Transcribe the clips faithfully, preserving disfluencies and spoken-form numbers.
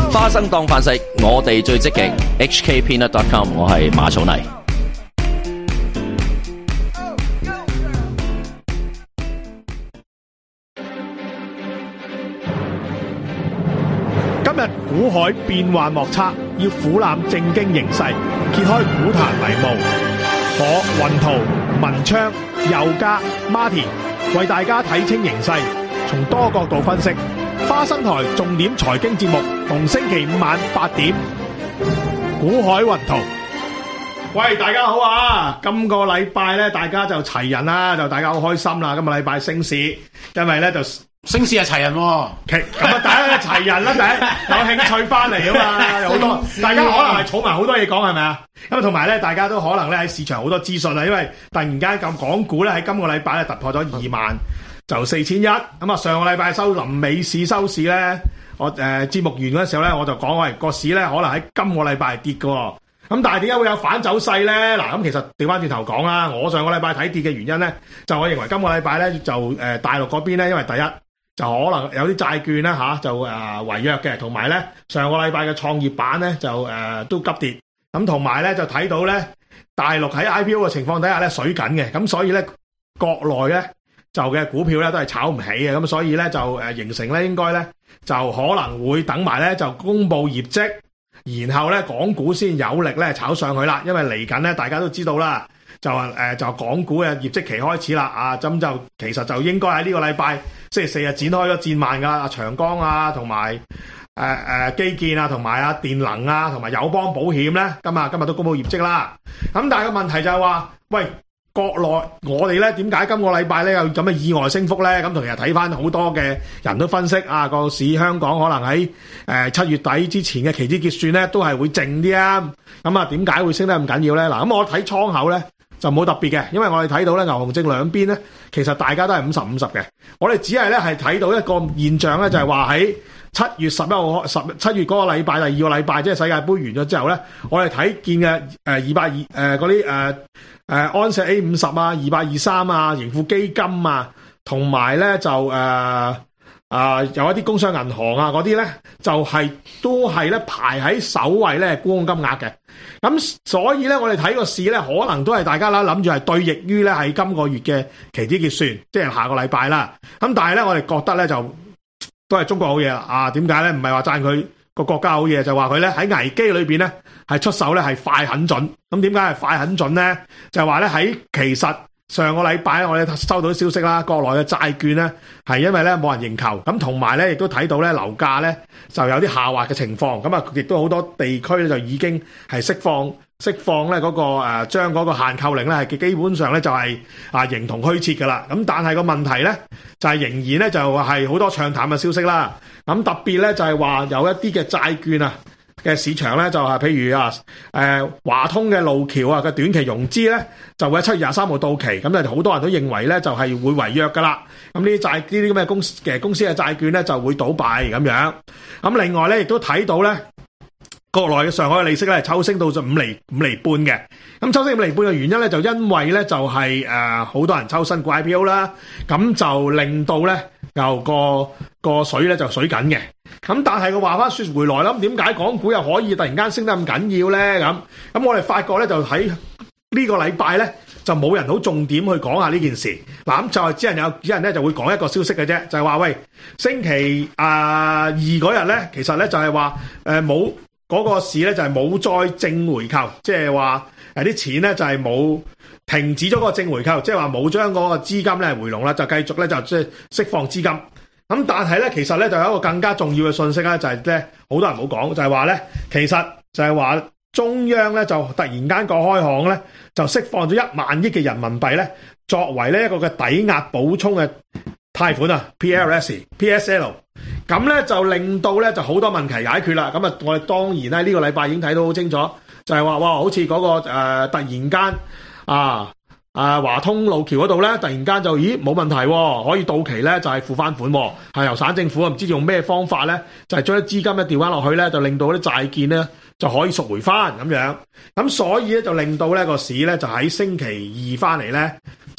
花生當飯食，我哋最積極。H K Peanut dot com， 我係馬草泥。 今日股海變幻莫測，要俯瞰正經形勢，揭開股壇迷霧。我雲圖、文昌、佑嘉、Martin 為大家睇清形勢，從多角度分析。花生台重點財經節目，逢星期五晚八點，股海雲圖。喂，大家好啊！今個禮拜咧，大家就齊人啦，就大家好開心啦。今個禮拜升市，因為咧就升市係齊人喎， 其咁啊，大家齊人啦，第一有興趣翻嚟啊嘛，有好多大家可能係儲埋好多嘢講，係咪啊？咁啊，同埋咧，大家都可能咧喺市場好多資訊啊，因為突然間咁港股咧喺今個禮拜咧突破咗二萬。就四千一咁啊！上個禮拜收臨尾市收市咧，我誒、呃、節目完嗰時候咧，我就講喂個市咧可能喺今個禮拜係跌嘅，咁但係點解會有反走勢咧？嗱，咁其實調翻轉頭講啦，我上個禮拜睇跌嘅原因咧，就我認為今個禮拜咧就誒、呃、大陸嗰邊咧，因為第一就可能有啲債券咧嚇、啊、就誒、呃、違約嘅，同埋咧上個禮拜嘅創業板咧就誒、呃、都急跌，咁同埋咧就睇到咧大陸喺 I P O 嘅情況底下咧水緊嘅，咁所以咧國內咧。就嘅股票咧都係炒唔起嘅，咁所以咧就誒形成咧應該咧就可能會等埋咧就公布業績，然後咧港股先有力咧炒上去啦。因為嚟緊咧大家都知道啦，就誒、呃、就港股嘅業績期開始啦，啊咁就其實就應該喺呢個禮拜星期四日展開咗戰漫噶，啊長江啊同埋誒誒基建啊同埋啊電能啊同埋友邦保險咧，今日今日都公布業績啦。咁但係個問題就係話，喂。國內我哋咧點解今個禮拜咧有咁嘅意外升幅咧？咁同日睇翻好多嘅人都分析啊，個市香港可能喺誒七月底之前嘅期指結算咧都係會靜啲啊。咁啊點解會升得咁緊要咧？嗱，咁我睇倉口咧就冇特別嘅，因為我哋睇到咧牛熊證兩邊咧其實大家都係五十五十嘅。我哋只係咧係睇到一個現象咧，就係話喺七月十一號十七月嗰個禮拜第二個禮拜，即係世界盃完咗之後咧，我哋睇見嘅誒二百二誒嗰啲誒。誒、呃、安碩 A 五十啊，二八二三啊，盈富基金啊，同埋咧就誒啊、呃呃、有一啲工商銀行啊嗰啲咧，就係、是、都係咧排喺首位咧沽空金額嘅。咁所以咧，我哋睇個市咧，可能都係大家啦諗住係對應於咧係今個月嘅期指結算，即係下個禮拜啦。咁但係咧，我哋覺得咧就都係中國好嘢啦。啊，點解咧？唔係話讚佢個國家好嘢，就話佢咧喺危機裏邊咧係出手咧係快狠準。咁點解係快狠準咧？就係話咧喺其實上個禮拜我哋收到消息啦，國內嘅債券咧係因為咧冇人認購，咁同埋咧亦都睇到咧樓價咧就有啲下滑嘅情況，咁啊亦都好多地區咧就已經係釋放釋放咧嗰個誒將嗰個限購令咧係基本上咧就係啊形同虛設㗎啦。咁但係個問題咧就係仍然咧就係好多唱淡嘅消息啦。咁特別咧就係話有一啲嘅債券啊嘅市場咧就係譬如啊誒華通嘅路橋啊嘅短期融資咧就會喺七月廿三號到期，咁就好多人都認為咧就係會違約㗎啦。咁呢啲債呢啲咁嘅公司嘅公司嘅債券咧就會倒閉咁樣。咁另外咧亦都睇到咧國內嘅上海嘅利息咧抽升到咗五厘五厘半嘅。咁抽升五厘半嘅原因咧就因為咧就係誒好多人抽新股 I P O 啦，咁就令到咧又個個水咧就水緊嘅。咁但係個話翻說回來啦，咁點解港股又可以突然間升得咁緊要咧？咁咁我哋發覺咧就喺呢個禮拜咧就冇人好重點去講下呢件事。嗱，咁就係只人有啲人咧就會講一個消息嘅啫，就係話喂星期啊二嗰日咧，其實咧就係話誒冇嗰個市咧就係冇再正回購，即係話誒啲錢咧就係冇停止咗嗰個正回購，即係話冇將嗰個資金咧回籠啦，就繼續咧就即係釋放資金。咁但係咧，其實咧就有一個更加重要嘅信息咧，就係咧好多人冇講，就係話咧，其實就係話中央咧就突然間個開行咧，就釋放咗一萬億嘅人民幣咧，作為呢一個嘅抵押補充嘅貸款啊 ，P L S、P S L， 咁咧就令到咧就好多問題解決啦。咁啊，我哋當然咧呢個禮拜已經睇到好清楚，就係話哇，好似嗰個誒突然間啊〜啊，華通路橋嗰度咧，突然間就咦冇問題喎，可以到期咧就係付翻款，係由省政府唔知用咩方法咧，就係將啲資金咧調翻落去咧，就令到啲債券咧就可以贖回翻咁樣。咁所以咧就令到咧個市咧就喺星期二翻嚟咧，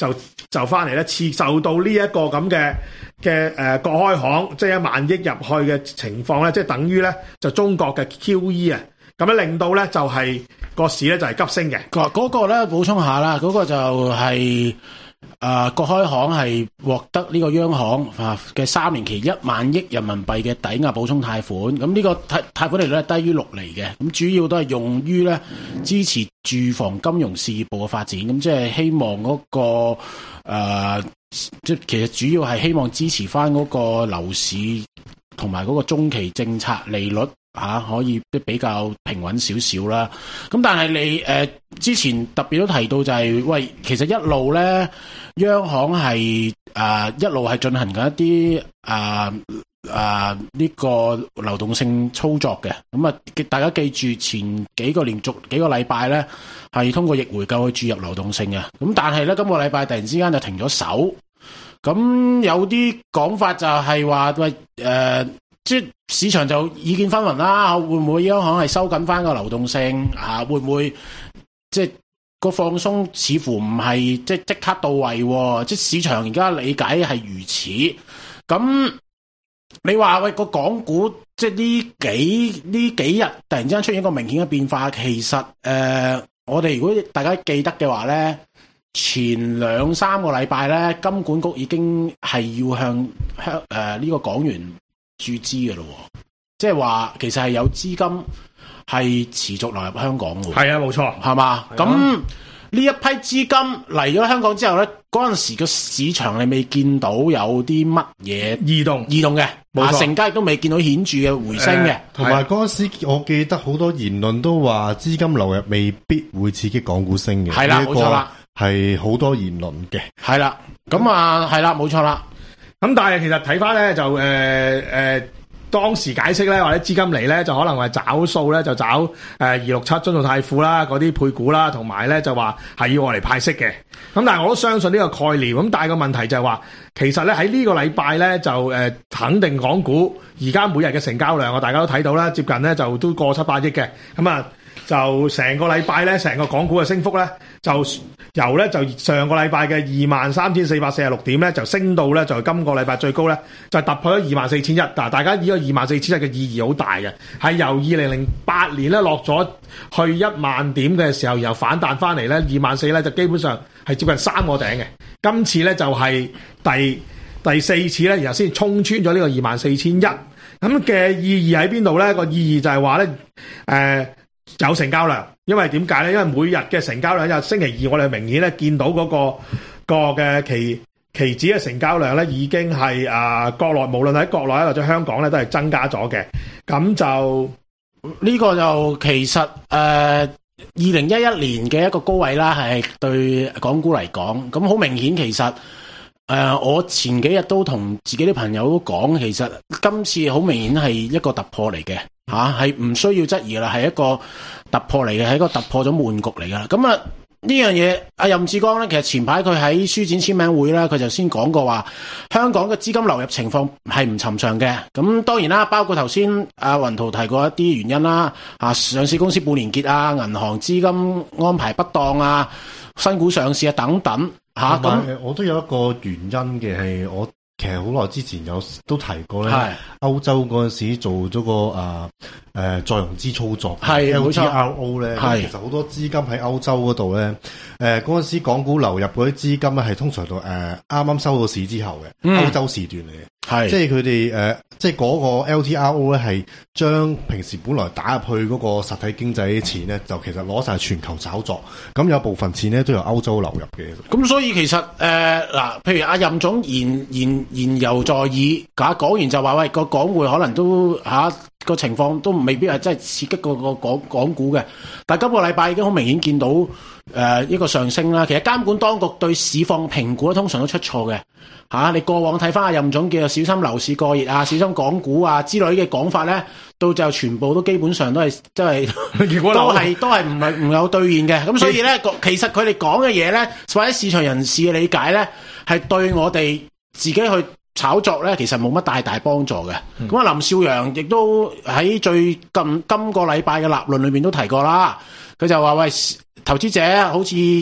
就就翻嚟咧，次受到呢一個咁嘅嘅誒國開行即係一萬億入去嘅情況咧，即係等於咧就中國嘅 Q E 啊，咁樣令到咧就係、是、個市咧就係急升嘅。 嗰、那個咧補充下啦，嗰、那個就係、是。誒、呃，國開行係獲得呢個央行啊嘅三年期一萬億人民幣嘅抵押補充貸款，咁呢個貸貸款利率係低於六厘嘅，咁主要都係用於咧支持住房金融事業部嘅發展，咁即係希望嗰、那個誒，即、呃、係其實主要係希望支持翻嗰個樓市同埋嗰個中期政策利率。吓、啊、可以比較平穩少少啦，咁但係你誒、呃、之前特別都提到就係、是、喂，其實一路咧央行係誒、呃、一路係進行緊一啲誒誒呢個流動性操作嘅，咁啊大家記住前幾個連續幾個禮拜咧係通過逆回購去注入流動性嘅，咁但係咧今個禮拜突然之間就停咗手，咁有啲講法就係話喂誒。呃即係市場就意見紛紜啦，會唔會央行係收緊翻個流動性啊？會唔會即係個放鬆似乎唔係即係即刻到位？即係市場而家理解係如此。咁你話喂個港股即係呢幾呢幾日突然之間出現一個明顯嘅變化，其實誒、呃、我哋如果大家記得嘅話咧，前兩三個禮拜咧，金管局已經係要向向誒呢個港元注資嘅咯，即係話其實係有資金係持續流入香港嘅。係啊，冇錯， 係嘛？咁呢一批資金嚟咗香港之後咧，嗰陣時個市場你未見到有啲乜嘢異動， 異動嘅， 冇錯， 成交亦都未見到顯著嘅回升嘅。 同埋嗰陣時，我記得好多言論都話資金流入未必會刺激港股升嘅。 係啦，冇錯啦， 係好多言論嘅。 係啦，咁啊，係啦，冇錯啦。 咁但係其實睇翻咧就誒誒、呃呃、當時解釋咧或者資金嚟咧就可能係找數咧就找誒二六七中信泰富啦嗰啲配股啦，同埋咧就話係要我嚟派息嘅。咁但係我都相信呢個概念。咁但係個問題就係話其實咧喺呢個禮拜咧就誒、呃、肯定港股而家每日嘅成交量啊大家都睇到啦，接近咧就都過七百億嘅。咁啊就成個禮拜咧成個港股嘅升幅咧就由咧就上個禮拜嘅二萬三千四百四十六點咧，就升到咧就今個禮拜最高咧就突破咗二萬四千一。嗱，大家呢個二萬四千一嘅意義好大嘅，係由二零零八年咧落咗去一萬點嘅時候，然後反彈翻嚟咧二萬四咧就基本上係接近三個頂嘅。今次咧就係第第四次咧，然後先衝穿咗呢個二萬四千一。咁嘅意義喺邊度咧？個意義就係話咧誒有成交量。因為點解咧？因為每日嘅成交量，就星期二我哋明顯咧見到嗰、嗰個、嗰個嘅期期指嘅成交量咧，已經係啊、呃、國內無論喺國內或者香港咧都係增加咗嘅。咁就呢、呢個就其實誒二零一一年嘅一個高位啦，係對港股嚟講，咁好明顯其實誒、呃、我前幾日都同自己啲朋友都講，其實今次好明顯係一個突破嚟嘅。吓，係唔需要質疑啦，係一個突破嚟嘅，係一個突破咗悶局嚟噶。咁啊呢樣嘢，阿任志剛咧，其實前排佢喺書展簽名會咧，佢就先講過話，香港嘅資金流入情況係唔尋常嘅。咁當然啦，包括頭先阿雲圖提過一啲原因啦，啊上市公司半年結啊，銀行資金安排不當啊，新股上市啊等等吓。咁、啊、 我都有一個原因嘅係我。其實好耐之前有都提過咧，歐洲嗰陣時做咗個誒誒再融資操作，係 L T R O 咧，其實好多資金喺歐洲嗰度咧，誒嗰陣時港股流入嗰啲資金咧係通常到誒啱啱收到市之後嘅、嗯、歐洲時段嚟嘅。係，即係佢哋誒，即係嗰個 L T R O 咧，係將平時本來打入去嗰個實體經濟啲錢咧，就其實攞晒全球炒作，咁有部分錢咧都由歐洲流入嘅。 咁所以其實誒嗱、呃，譬如阿任總言言言猶在耳，假講完就話喂個港匯可能都吓個、啊、情況都未必係真係刺激個個港港股嘅，但係今個禮拜已經好明顯見到誒、呃、一個上升啦。其實監管當局對市況評估通常都出錯嘅。吓、啊！你過往睇翻阿任總叫做小心樓市過熱啊，小心港股啊之類嘅講法咧，到就全部都基本上都係即係都係都係唔係唔有兌現嘅。咁所以咧，其實佢哋講嘅嘢咧，或者市場人士嘅理解咧，係對我哋自己去炒作咧，其實冇乜大大幫助嘅。咁、嗯、啊，林少陽亦都喺最近今，今個禮拜嘅立論裏面都提過啦。佢就話喂，投資者好似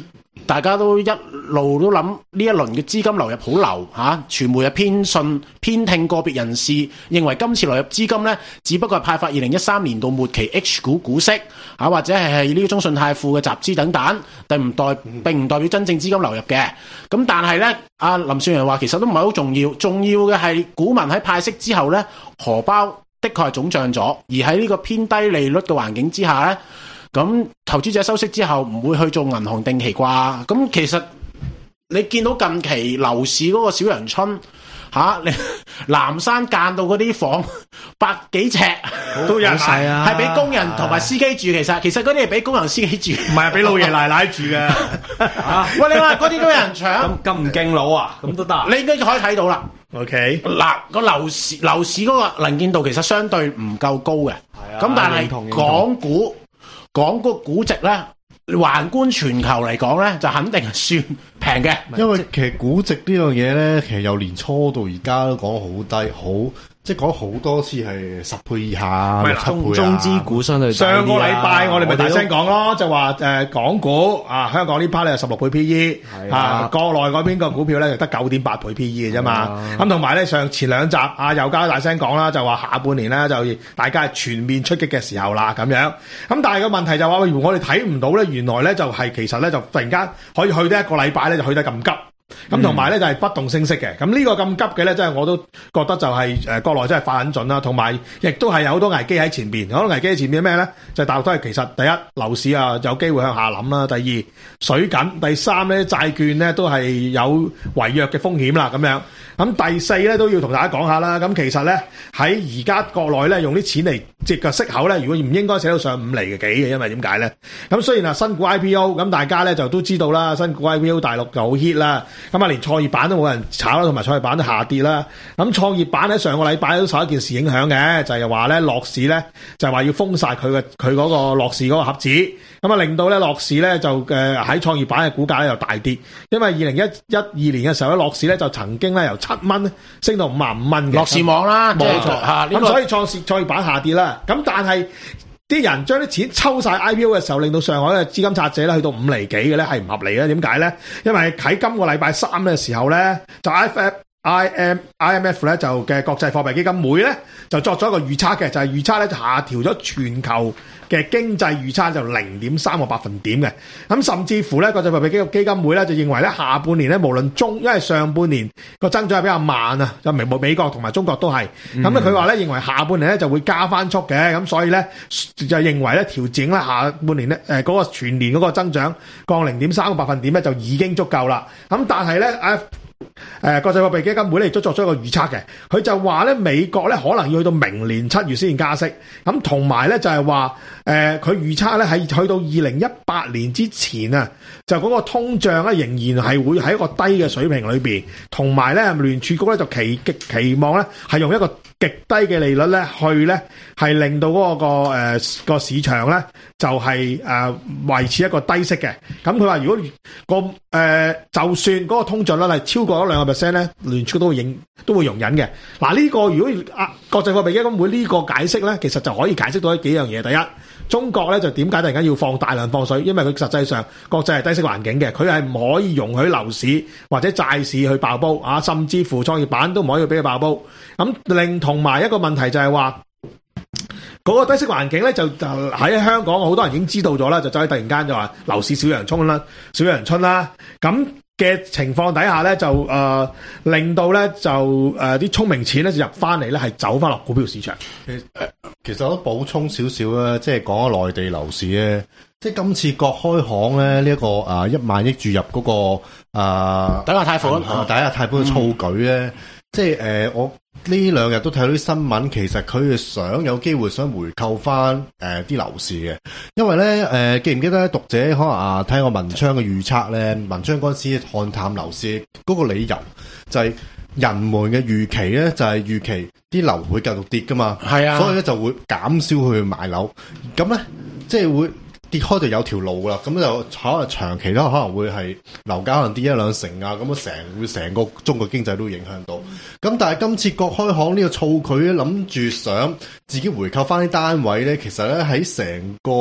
大家都一路都諗呢一輪嘅資金流入好流嚇，傳媒係偏信偏聽個別人士認為今次流入資金咧，只不過係派發二零一三年度末期 H 股股息嚇，或者係係呢個中信泰富嘅集資等等，但唔代並唔代表真正資金流入嘅。咁但係咧，阿林少陽話其實都唔係好重要，重要嘅係股民喺派息之後咧，荷包的確係腫脹咗，而喺呢個偏低利率嘅環境之下咧。咁投資者收息之後唔會去做銀行定期啩？咁其實你見到近期樓市嗰個小陽春嚇，你南山間到嗰啲房百幾尺都有係啊，係俾工人同埋司機住。其實其實嗰啲係俾工人司機住， 唔係俾老爺奶奶住嘅。 啊，喂，你話嗰啲都有人搶， 咁咁唔敬老啊？咁都得？ 你應該可以睇到啦。 OK， 嗱個樓市樓市嗰個能見度其實相對唔夠高嘅。係啊，咁但係港股。港股估值咧，橫觀全球嚟講咧，就肯定係算平嘅。 因為其實估值呢樣嘢咧，其實由年初到而家都講好低，好即係講好多次係十倍以下，六七倍啊。 中資股相對上個禮拜我哋咪大聲講咯，就話誒港股啊，香港呢 part 咧係十六倍 P E， 啊國內嗰邊個股票咧就得九點八倍 P E 嘅啫嘛。咁同埋咧上前兩集啊又加大聲講啦，就話下半年咧就大家係全面出擊嘅時候啦咁樣。咁但係個問題就話，如果我哋睇唔到咧，原來咧就係其實咧就突然間可以去得一個禮拜咧就去得咁急。咁同埋咧就係不動聲色嘅，咁呢個咁急嘅咧，真係我都覺得就係誒國內真係快很準啦，同埋亦都係有好多危機喺前邊。好多危機喺前邊咩咧？就係大陸都係其實第一樓市啊有機會向下冧啦，第二水緊，第三咧債券咧都係有違約嘅風險啦咁樣。咁第四咧都要同大家講下啦。咁其實咧喺而家國內咧用啲錢嚟借個息口咧，如果唔應該寫到上五厘嘅幾嘅，因為點解咧？咁雖然啊新股 I P O， 咁大家咧就都知道啦，新股 I P O 大陸就好 hit 啦。咁啊連創業板都冇人炒啦，同埋創業板都下跌啦。咁創業板喺上個禮拜都受一件事影響嘅，就係話咧樂視咧就係話要封晒佢嘅佢嗰個樂視嗰個盒子，咁啊令到咧樂視咧就誒喺創業板嘅股價咧又大跌，因為二零一一二年嘅時候咧樂視咧就曾經咧由七蚊升到五十五蚊嘅。 樂視網啦，冇錯嚇。咁所以創視創業板下跌啦。咁但係啲人將啲錢抽晒 I P O 嘅時候，令到上海嘅資金拆借咧去到五厘幾嘅咧，係唔合理嘅。點解咧？因為喺今個禮拜三嘅時候咧，就 I F I M I M F 咧就嘅國際貨幣基金會咧就作咗一個預測嘅，就係預測咧就下調咗全球嘅經濟預測就零點三個百分點嘅。咁甚至乎咧國際貨幣基基金會咧就認為咧下半年咧無論中，因為上半年個增長係比較慢啊，就美美國同埋中國都係。咁咧佢話咧認為下半年咧就會加翻速嘅，咁所以咧就認為咧調整咧下半年咧誒嗰個全年嗰個增長降零點三個百分點咧就已經足夠啦。咁但係咧誒。誒，國際貨幣基金會咧亦都作出一個預測嘅，佢就話咧美國咧可能要去到明年七月先加息，咁同埋咧就係話誒，佢預測咧喺去到二零一八年之前啊，就嗰個通脹咧仍然係會喺一個低嘅水平裏邊，同埋咧聯儲局咧就期極期望咧係用一個極低嘅利率咧去咧係令到嗰、嗰個誒、呃、個市場咧就係誒維持一個低息嘅。咁佢話如果、嗰個誒、呃、就算嗰個通脹率係超過咗兩個 percent 咧，聯儲都會認都會容忍嘅。嗱、這、呢個如果啊國際貨幣基金會呢個解釋咧，其實就可以解釋到幾樣嘢。第一，中國咧就點解突然間要放大量放水？因為佢實際上國際係低息環境嘅，佢係唔可以容許樓市或者債市去爆煲啊，甚至乎創業板都唔可以俾佢爆煲。咁另同埋一個問題就係話，嗰、那個低息環境咧就就喺香港好多人已經知道咗啦，就走去突然間就話樓市小陽春啦，小陽春啦，咁嘅情況底下咧就誒、呃、令到咧就誒啲聰明錢咧就入翻嚟咧係走翻落股票市場。 其實其實我都補充少少啦，即係講咗內地樓市咧，即係今次國開行咧呢一個啊一萬億注入嗰、那個啊抵押貸款， 抵押貸款嘅措舉咧，嗯、即係誒、呃、我。呢兩日都睇到啲新聞，其實佢哋想有機會想回購翻誒啲樓市嘅，因為咧誒、呃、記唔記得讀者可能啊睇過文昌嘅預測咧，文昌嗰陣時看淡樓市嗰個理由就係人們嘅預期咧，就係、是、預期啲樓會繼續跌噶嘛，係啊，所以咧就會減少去買樓，咁咧即係會。跌開就有條路啦，咁就可能長期都可能會係樓價可能跌一兩成啊，咁啊成會成個中國經濟都影響到。咁但係今次國開行呢個措佢咧諗住想自己回購翻啲單位咧，其實咧喺成個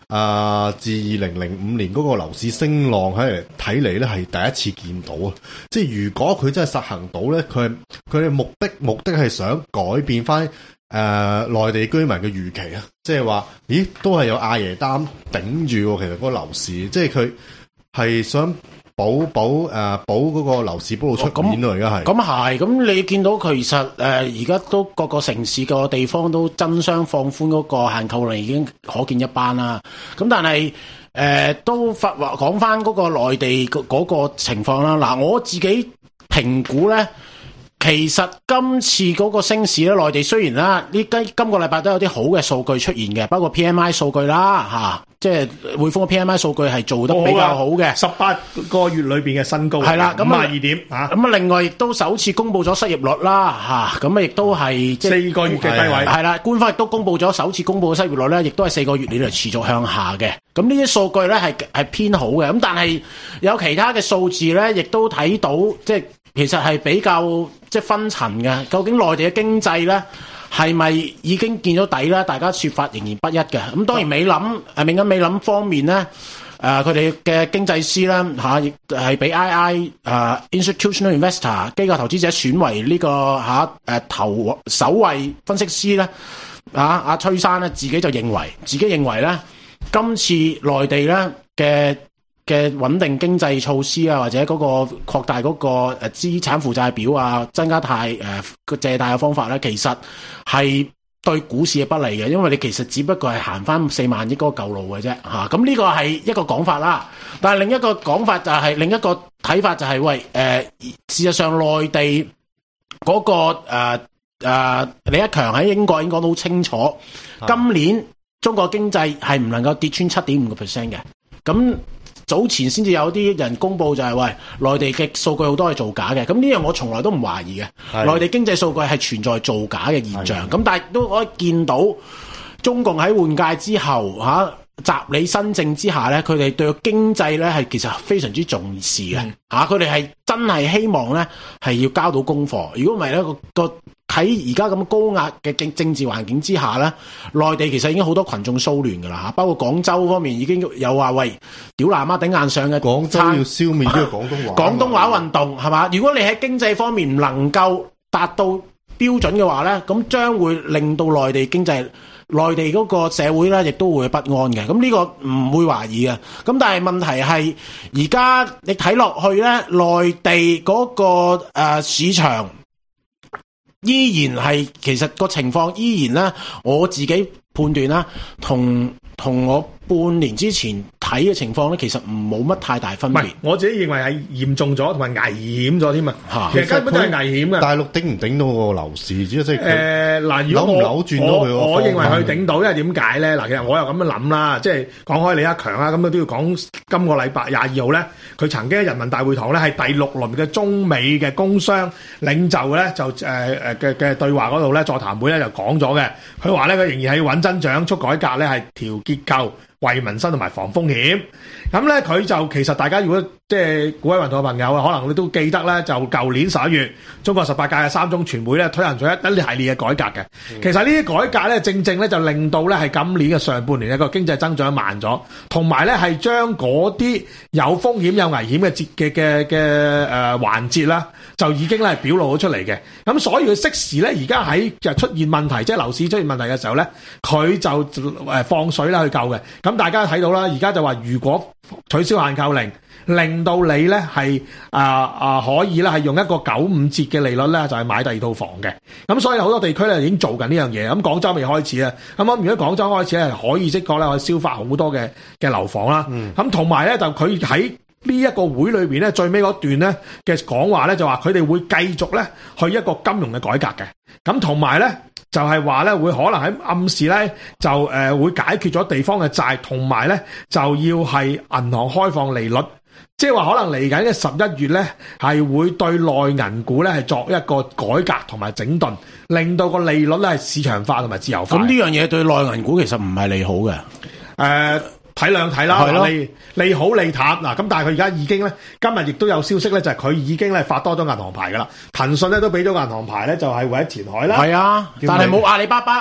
啊、呃，自二零零五年嗰個樓市升浪喺嚟睇嚟咧，係第一次見到啊！即係如果佢真係實行到咧，佢佢嘅目的目的係想改變翻誒內地居民嘅預期啊！即係話，咦，都係有阿爺擔頂住，其實嗰個樓市，即係佢係想保保誒、呃、保嗰個樓市保到出面咯，而家係。咁係，咁你見到佢其實誒而家都各個城市個地方都爭相放寬嗰個限購令，已經可見一斑啦。咁但係誒、呃、都發話講翻嗰個內地嗰個情況啦。嗱，我自己評估咧。其實今次嗰個升市咧，內地雖然啦，呢今今個禮拜都有啲好嘅數據出現嘅，包括 P M I 數據啦，吓、啊，即係匯豐嘅 P M I 數據係做得比較好嘅， 十八個月裏邊嘅新高， 係啦，咁啊二點吓， 咁啊另外亦都首次公布咗失業率啦，吓，咁啊亦都係即係四個月嘅低位， 係啦，官方亦都公布咗首次公布嘅失業率咧，亦都係四個月以嚟持續向下嘅，咁呢啲數據咧係係偏好嘅，咁但係有其他嘅數字咧，亦都睇到即係。其實係比較即係分層嘅，究竟內地嘅經濟咧係咪已經見咗底咧？大家說法仍然不一嘅。咁當然美林誒，美銀美林方面咧，誒佢哋嘅經濟師咧嚇，亦係俾 I I 誒、uh, Institutional Investor 機構投資者選為呢、這個嚇誒、啊、頭首位分析師咧，啊阿崔生咧自己就認為，自己認為咧今次內地咧嘅。嘅穩定經濟措施啊，或者嗰個擴大嗰個誒資產負債表啊，增加貸誒個借貸嘅方法咧，其實係對股市係不利嘅，因為你其實只不過係行翻四萬億嗰個舊路嘅啫嚇。咁呢個係一個講法啦，但係另一個講法就係、是、另一個睇法就係、是、喂誒、呃，事實上內地嗰、那個誒誒、呃呃、李克強喺英國已經講到好清楚，今年中國經濟係唔能夠跌穿七點五個 percent 嘅，咁。早前先至有啲人公布就係、是、喂內地嘅數據好多係造假嘅，咁呢樣我從來都唔懷疑嘅。內地經濟數據係存在造假嘅現象，咁但係都可以見到中共喺換屆之後嚇、啊、習李新政之下咧，佢哋對經濟咧係其實非常之重視嘅嚇，佢哋係真係希望咧係要交到功課。如果唔係咧個個。喺而家咁高壓嘅政政治環境之下咧，內地其實已經好多群眾騷亂㗎啦嚇，包括廣州方面已經有話喂屌南媽頂硬上嘅廣州要消滅呢個廣東話廣東話運動係嘛？如果你喺經濟方面唔能夠達到標準嘅話咧，咁將會令到內地經濟、內地嗰個社會咧，亦都會不安嘅。咁呢個唔會懷疑嘅。咁但係問題係而家你睇落去咧，內地嗰個誒市場。依然係，其實個情況依然咧，我自己判斷啦，同同我半年之前睇嘅情況咧，其實唔冇乜太大分別。唔係， 我自己認為係嚴重咗，同埋危險咗添啊！其實根本都係危險嘅。 大陸頂唔頂到個樓市？即係誒嗱，如果我扭轉到佢個我，我認為佢頂到，因為點解咧？嗱，其實我又咁樣諗啦，即係講開李克強啊，咁都要講今個禮拜廿二號咧，佢曾經喺人民大會堂咧係第六輪嘅中美嘅工商領袖咧就誒誒嘅嘅對話嗰度咧座談會咧就講咗嘅，佢話咧佢仍然係要穩增長、促改革咧，係調結構。為民生同埋防風險，咁咧佢就其實大家如果即係股海運動嘅朋友啊，可能你都記得咧，就舊年十一月中國十八屆嘅三中全會咧推行咗一一系列嘅改革嘅。嗯、其實呢啲改革咧，正正咧就令到咧係今年嘅上半年一個經濟增長慢咗，同埋咧係將嗰啲有風險有危險嘅節嘅嘅嘅誒環節啦，就已經咧係表露咗出嚟嘅。咁所以佢適時咧而家喺就出現問題，即係樓市出現問題嘅時候咧，佢就誒放水啦去救嘅。咁大家睇到啦，而家就話如果取消限購令，令到你咧係啊啊可以咧係用一個九五折嘅利率咧就係買第二套房嘅。咁所以好多地區咧已經做緊呢樣嘢。咁廣州未開始啊。咁我如果廣州開始咧，可以即刻咧可以消化好多嘅嘅樓房啦。咁同埋咧就佢喺呢一個會裏邊咧最尾嗰段咧嘅講話咧就話佢哋會繼續咧去一個金融嘅改革嘅。咁同埋咧。就係話咧，會可能喺暗示咧，就誒、呃、會解決咗地方嘅債，同埋咧就要係銀行開放利率，即係話可能嚟緊嘅十一月咧，係會對內銀股咧係作一個改革同埋整頓，令到個利率咧係市場化同埋自由化。咁呢樣嘢對內銀股其實唔係利好嘅，誒、呃。睇兩睇啦，利利好利淡嗱，咁但係佢而家已經咧，今日亦都有消息咧，就係佢已經咧發多咗銀行牌噶啦，騰訊咧都俾咗個銀行牌咧，就係為咗填海啦。係啊，但係冇阿里巴巴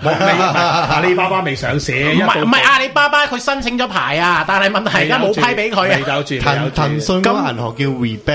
阿里巴巴未上市， 唔係唔係阿里巴巴佢申請咗牌啊，但係問題而家冇批俾佢啊。 未有住， 騰騰訊嗰間銀行叫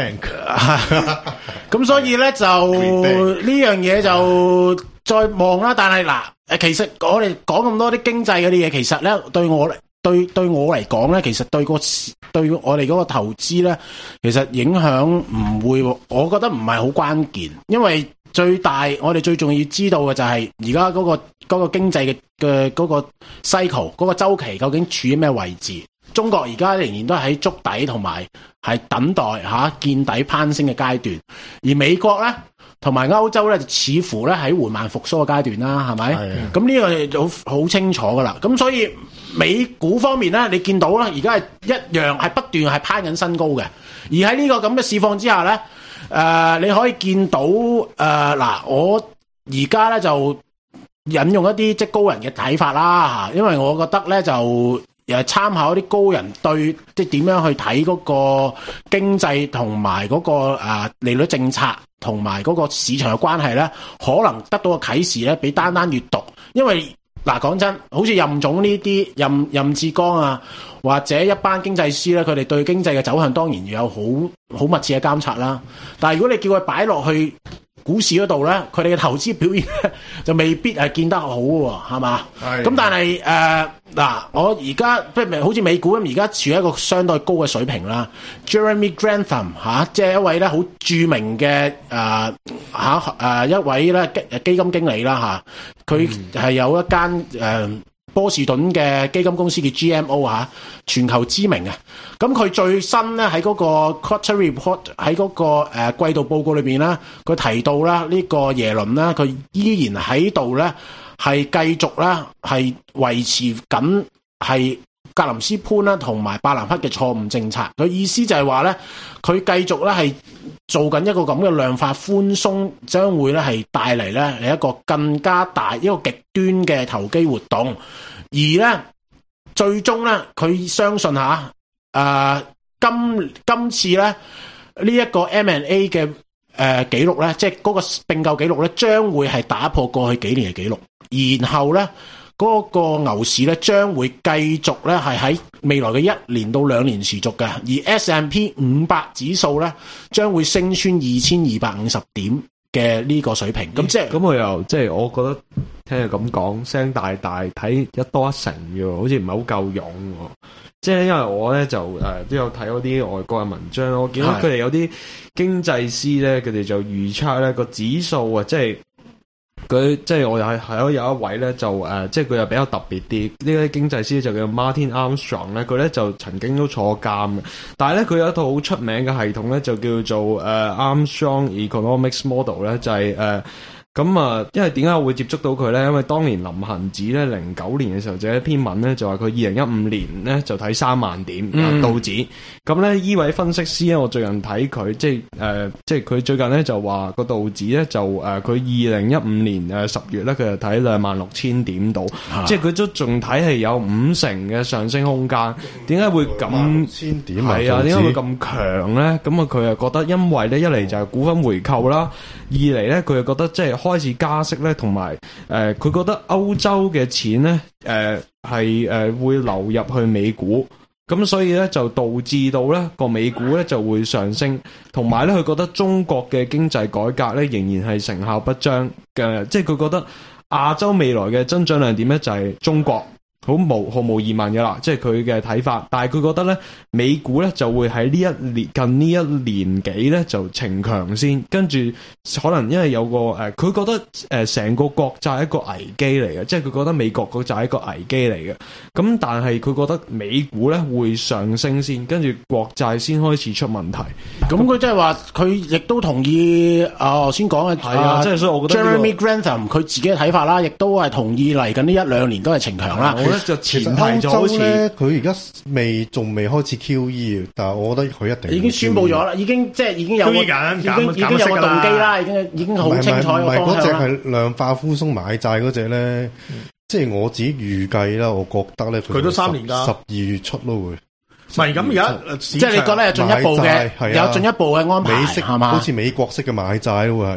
WeBank， 咁所以咧就呢樣嘢就再望啦。但係嗱，誒其實我哋講咁多啲經濟嗰啲嘢，其實咧對我對對我嚟講咧，其實對個對我哋嗰個投資咧，其實影響唔會，我覺得唔係好關鍵，因為最大我哋最重要知道嘅就係而家嗰個嗰個經濟嘅嘅嗰個 cycle 嗰個周期究竟處於咩位置？中國而家仍然都係喺築底同埋係等待吓、啊、見底攀升嘅階段，而美國咧同埋歐洲咧就似乎咧喺緩慢復甦嘅階段啦，係咪？咁呢個就好好清楚噶啦。咁所以美股方面咧，你見到啦，而家係一樣係不斷係攀緊新高嘅。而喺呢個咁嘅市況之下咧，誒、呃、你可以見到誒嗱、呃，我而家咧就引用一啲即係高人嘅睇法啦嚇，因為我覺得咧就。又係參考一啲高人對即係點樣去睇嗰個經濟同埋嗰個誒利率政策同埋嗰個市場嘅關係咧，可能得到嘅啟示咧，比單單閱讀。因為嗱講真，好似任總呢啲任任志剛啊，或者一班經濟師咧，佢哋對經濟嘅走向當然要有好好密切嘅監察啦。但係如果你叫佢擺落去股市嗰度咧，佢哋嘅投資表現咧就未必係見得好喎，係嘛？咁但係誒嗱，我而家即係好似美股咁，而家處喺一個相對高嘅水平啦。Jeremy Grantham 嚇、啊，即係一位咧好著名嘅誒嚇誒一位咧基基金經理啦嚇，佢、啊、係有一間誒。呃波士頓嘅基金公司嘅 G M O 嚇，全球知名啊！咁佢最新咧喺嗰個 quarter report 喺嗰個誒季度報告裏邊咧，佢提到啦呢個耶倫咧，佢依然喺度咧係繼續咧係維持緊係格林斯潘啦同埋伯南克嘅錯誤政策。佢意思就係話咧，佢繼續咧係做緊一個咁嘅量化寬鬆，將會咧係帶嚟咧係一個更加大一個極端嘅投機活動。而咧，最終咧，佢相信吓，誒、呃，今今次咧呢一、這個 M and A 嘅誒紀錄咧，即係嗰個併購紀錄咧，將會係打破過去幾年嘅紀錄，然後咧嗰、那個牛市咧將會繼續咧係喺未來嘅一年到兩年持續嘅，而 S and P 五百指數咧將會升穿二千二百五十點嘅呢個水平。咁即係咁我又即係我覺得。聽佢咁講，聲大大睇一多一成嘅，好似唔係好夠用喎。即係因為我咧就誒、呃、都有睇嗰啲外國嘅文章，我見到佢哋有啲經濟師咧，佢哋就預測咧個指數啊，即係佢即係我又係係有一位咧就誒、呃，即係佢又比較特別啲。呢啲經濟師就叫 Martin Armstrong 咧，佢咧就曾經都坐監嘅，但係咧佢有一套好出名嘅系統咧，就叫做誒、呃、Armstrong Economics Model 咧，就係、是、誒。呃咁啊，因為點解我會接觸到佢咧？因為當年林行止咧零九年嘅時候就有一篇文咧，就話佢二零一五年咧就睇三萬點、嗯、道指。咁咧呢位分析師咧，我最近睇佢，即係誒、呃，即係佢最近咧就話個道指咧就誒，佢二零一五年誒十月咧佢就睇兩萬六千點度，啊、即係佢都仲睇係有五成嘅上升空間。點解會咁？千點係啊？點解會咁強咧？咁啊，佢又覺得因為咧一嚟就係股份回購啦，二嚟咧佢又覺得即係開始加息咧，同埋誒，佢覺得歐洲嘅錢咧，誒係誒會流入去美股，咁所以咧就導致到咧個美股咧就會上升，同埋咧佢覺得中國嘅經濟改革咧仍然係成效不彰嘅，即係佢覺得亞洲未來嘅增長量點咧就係中國。好無毫無疑問嘅啦，即係佢嘅睇法。但係佢覺得咧，美股咧就會喺呢一年近呢一年幾咧就呈強先，跟住可能因為有個誒，佢、呃、覺得誒成、呃、個國債係一個危機嚟嘅，即係佢覺得美國國債係一個危機嚟嘅。咁但係佢覺得美股咧會上升先，跟住國債先開始出問題。咁佢即係話佢亦都同意啊，我先講嘅係啊，即係所以我覺得、這個、Jeremy Grantham 佢自己嘅睇法啦，亦都係同意嚟緊呢一兩年都係呈強啦。就前提咗好似佢而家未仲未開始 Q E， 但係我覺得佢一定已經宣布咗啦，已經即係已經有個已經已經有個動機啦，已經已經好清楚個方向啦。唔係嗰隻係量化寬鬆買債嗰隻咧，即係我自己預計啦，我覺得咧佢都三年㗎， 十二月出咯會。 唔係咁而家， 即係你覺得有進一步嘅有進一步嘅安排係嘛？ 好似美國式嘅買債咯會係。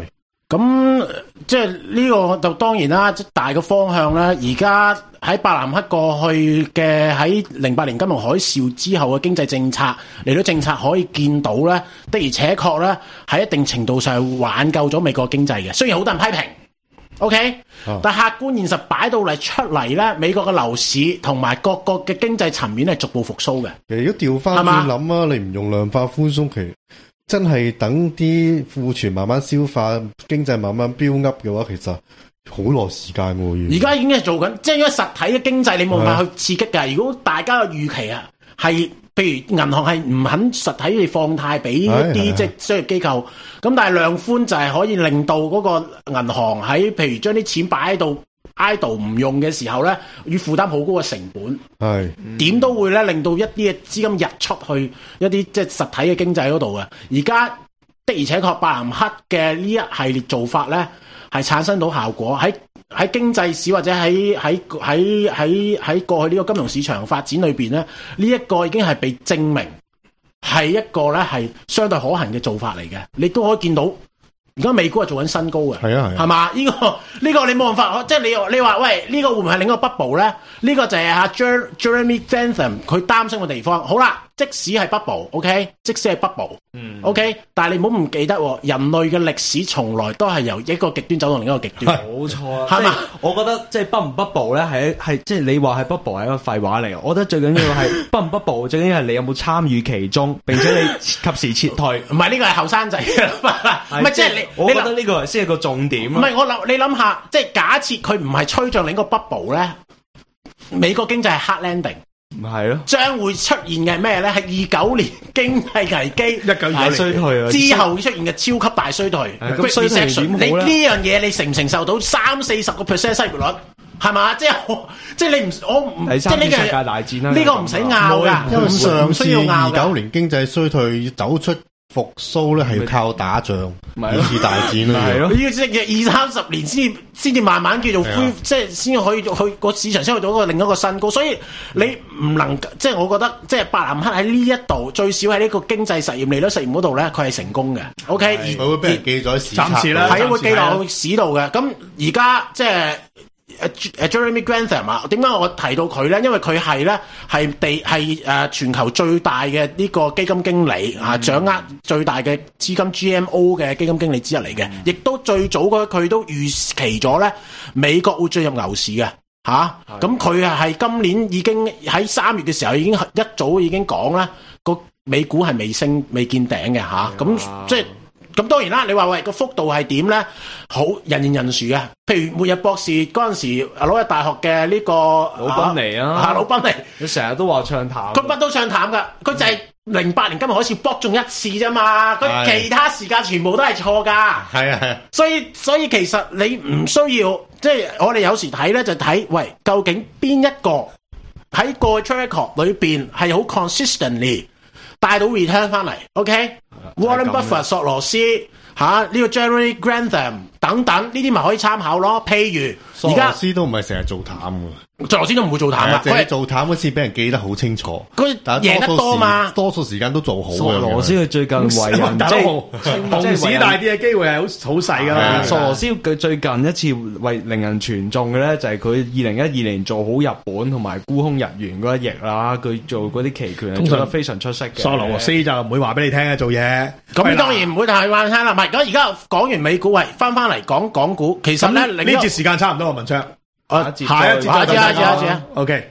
咁即係呢個就當然啦，即大嘅方向咧。而家喺伯南克過去嘅喺零八年金融海嘯之後嘅經濟政策嚟到政策可以見到咧，的而且確咧喺一定程度上挽救咗美國經濟嘅。雖然好多人批評 ，OK，、哦、但客觀現實擺到嚟出嚟咧，美國嘅樓市同埋各個嘅經濟層面係逐步復甦嘅。 其實如果調翻轉諗啊，你唔用量化寬鬆期。真係等啲庫存慢慢消化，經濟慢慢飆噏嘅話，其實好耐時間喎。而家已經係做緊，即係因為實體嘅經濟你冇辦法去刺激㗎。如果大家嘅預期啊，係譬如銀行係唔肯實體地放貸俾一啲即係商業機構，咁但係量寬就係可以令到嗰個銀行喺譬如將啲錢擺喺度idle唔用嘅時候咧，要負擔好高嘅成本，係點都會咧令到一啲嘅資金溢出去一啲即係實體嘅經濟嗰度嘅。而家的而且確伯南克嘅呢一系列做法咧，係產生到效果喺喺經濟史或者喺喺喺喺喺過去呢個金融市場發展裏邊咧，呢一個已經係被證明係一個咧係相對可行嘅做法嚟嘅。你都可以見到。而家美股係做緊新高嘅，係啊係，係嘛？呢、這個呢、這個你冇辦法，即係你你話喂呢、這個會唔會係另一個 bubble 咧？呢、這個就係阿 Jeremy Bentham 佢擔心嘅地方。好啦，即使係 bubble，OK，、okay? 即使係 bubble，OK，、嗯 okay? 但係你唔好唔記得，人類嘅歷史從來都係由一個極端走到另一個極端。 冇錯啊，係嘛？我覺得即係 bubble 唔 bubble 咧，係係即係你話係 bubble 係一個廢話嚟。我覺得最緊要係 bubble 唔 bubble，最緊要係你有冇參與其中，並且你及時撤退。唔係呢個係後生仔嘅，唔係即係你。我覺得呢個先係個重點。唔係我諗，你諗下，即係假設佢唔係吹脹另一個 bubble 咧，美國經濟係 hard landing， 唔係咯，將會出現嘅咩咧？係二九年經濟危機，一九二九衰退啊，之後出現嘅超級大衰退。咁衰退點好咧？你呢樣嘢你承唔承受到三四十個 percent 失業率？係嘛？即係即係你唔我唔即係呢個世界大戰啦。呢個唔使拗噶， 因為上次二九年經濟衰退走出復甦咧係要靠打仗，二次大戰啦，係咯， 要即係二三十年先先至慢慢叫做恢，即係先可以去個市場先去到一個另一個新高。所以你唔能即係我覺得，即係伯南克喺呢一度最少喺呢個經濟實驗利率實驗嗰度咧，佢係成功嘅。O K， 而佢會俾人記咗史冊， 暫時咧係會記落去史度嘅。咁而家即係。誒 Jeremy Grantham 啊，點解我提到佢咧？因為佢係咧係地係誒、呃、全球最大嘅呢個基金經理啊，掌握最大嘅資金 G M O 嘅基金經理之一嚟嘅，亦、嗯、都最早嗰佢都預期咗咧美國會進入牛市嘅嚇。咁佢係今年已經喺三月嘅時候已經一早已經講啦，個美股係未升未見頂嘅嚇。咁、啊、即係。咁當然啦，你話喂個幅度係點咧？好人言人殊嘅。譬如末日博士嗰陣時，紐約大學嘅呢個魯賓尼啊， 啊魯賓尼， 你成日都話唱淡， 佢乜都唱淡噶，佢就係零八年今日開始博中一次啫嘛，佢其他時間全部都係錯噶。係啊係啊，所以所以其實你唔需要，即係我哋有時睇咧就睇，喂究竟邊一個喺過去 track record 裏邊係好 consistently 帶到 return 翻嚟 ，OK？Warren Buffett、索羅斯嚇呢、這個 Jeremy Grantham 等等呢啲咪可以參考咯。譬如而家索羅斯都唔係成日做淡嘅， 索羅斯都唔會做淡啊。 佢係做淡嗰次俾人記得好清楚， 佢贏得多嘛， 多數時間都做好嘅。 索羅斯佢最近為人即係紅市大啲嘅機會係好好細㗎嘛。 索羅斯佢最近一次為令人傳頌嘅咧，就係佢二零一二年做好日本同埋沽空日元嗰一役啦。佢做嗰啲期權係做得非常出色嘅。 索羅斯就唔會話俾你聽嘅做嘢， 咁當然唔會太話聽啦。唔係，咁而家講完美股，喂，翻翻嚟講港股，其實咧呢節時間差唔多，文昌。 下一節，下一節，下一節，下一節 ，OK。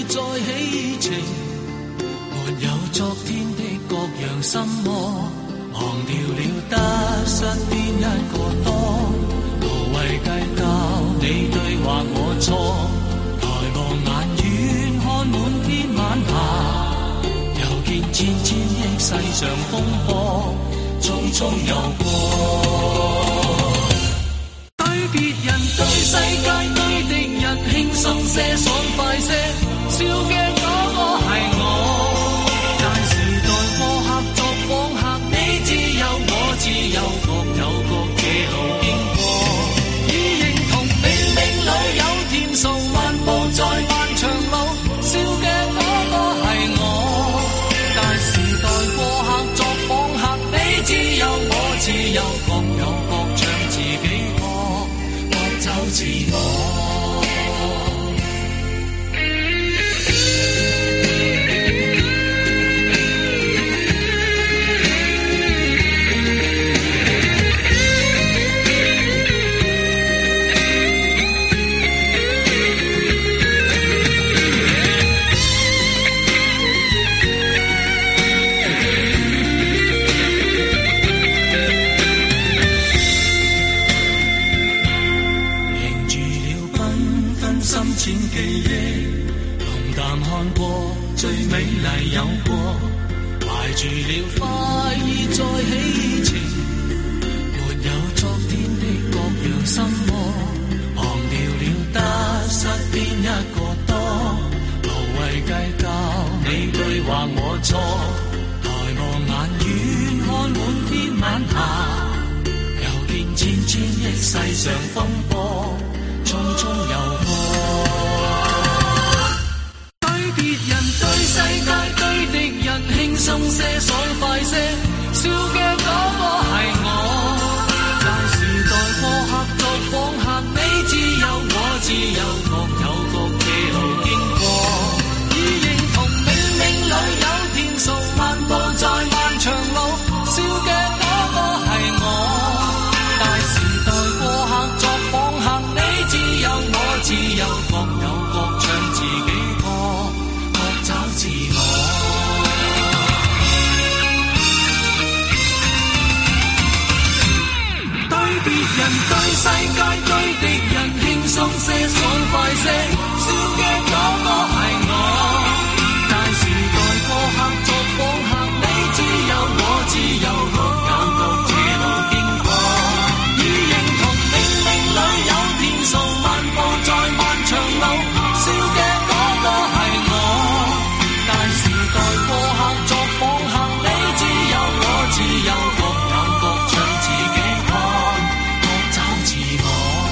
再起程，沒有昨天的各樣心魔，忘掉了得失邊一個多，無謂計較你對或我錯，抬望眼遠看滿天晚霞，又見千千億世上風波，匆匆遊過。對別人對世界對敵人輕鬆些爽快些，笑嘅嗰個係我，但時代過客作訪客，你自由我自由，各有各這路經過，已認同冥冥裏有天數，漫步在漫長路，笑嘅嗰個係我，但時代過客作訪客，你自由我自由，各有各唱自己歌，各走自我。前記憶濃淡看過，最美麗有過，懷住了快意再起程，沒有昨天的各樣心魔，忘掉了得失邊一個多，無謂計較你對或我錯，抬望眼遠看滿天晚霞，又見千千億世上風波，匆匆遊過。對世界對敵人輕鬆些爽快些，笑嘅嗰個係我，但時代過客作訪客，你自由我自由，各有各這路經過，已認同冥冥裏有天數，漫步在漫長路，笑嘅嗰個係我，但時代過客作訪客，你自由我自由，各有各唱自己歌，找自我。對別人對世界對敵人輕鬆些爽快些，笑嘅嗰個係我，但時代過客作訪客，你自由我自由，各有各這路經過，已認同冥冥裏有天數，漫步在漫長路，笑嘅嗰個係我，時代過客作訪客，你自由我自由，各有各唱自己歌，各找自我。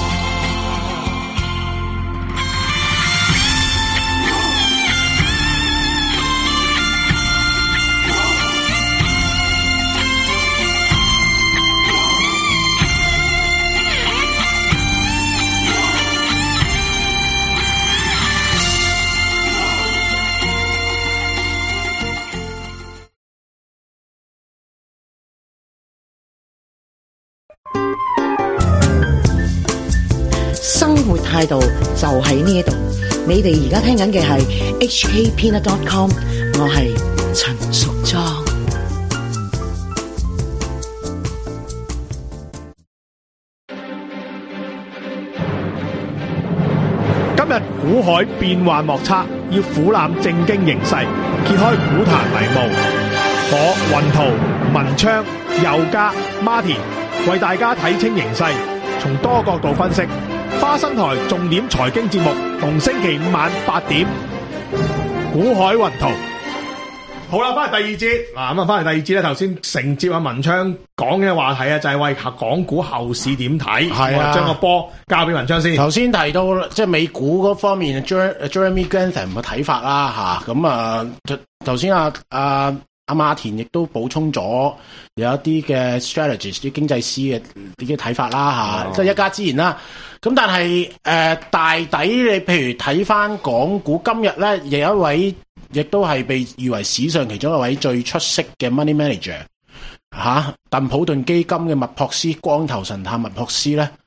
生活態度就喺呢度。你哋而家聽緊嘅係 H K Peanut dot com， 我係陳淑莊。 今日股海變幻莫測，要俯瞰正經形勢，揭開股壇迷霧。我雲圖、文昌、佑嘉、Martin 為大家睇清形勢，從多角度分析。花生台重點財經節目，逢星期五晚八點，股海雲圖。好啦，翻嚟第二節嗱，咁啊，翻嚟第二節咧，頭先承接阿文昌講嘅話題啊，就係為港股後市點睇？係啊，將個波交俾文昌先。 頭先提到即係美股嗰方面 ，Jeremy Grantham 嘅睇法啦，吓咁啊，頭先阿阿阿馬田亦都補充咗有一啲嘅 strategies 啲經濟師嘅啲嘅睇法啦，吓即係一家之言啦。咁但係誒、呃、大抵你譬如睇翻港股今日咧，亦有一位亦都係被譽為史上其中一位最出色嘅 money manager 吓、啊，鄧普頓基金嘅麥樸斯光頭神探麥樸斯咧，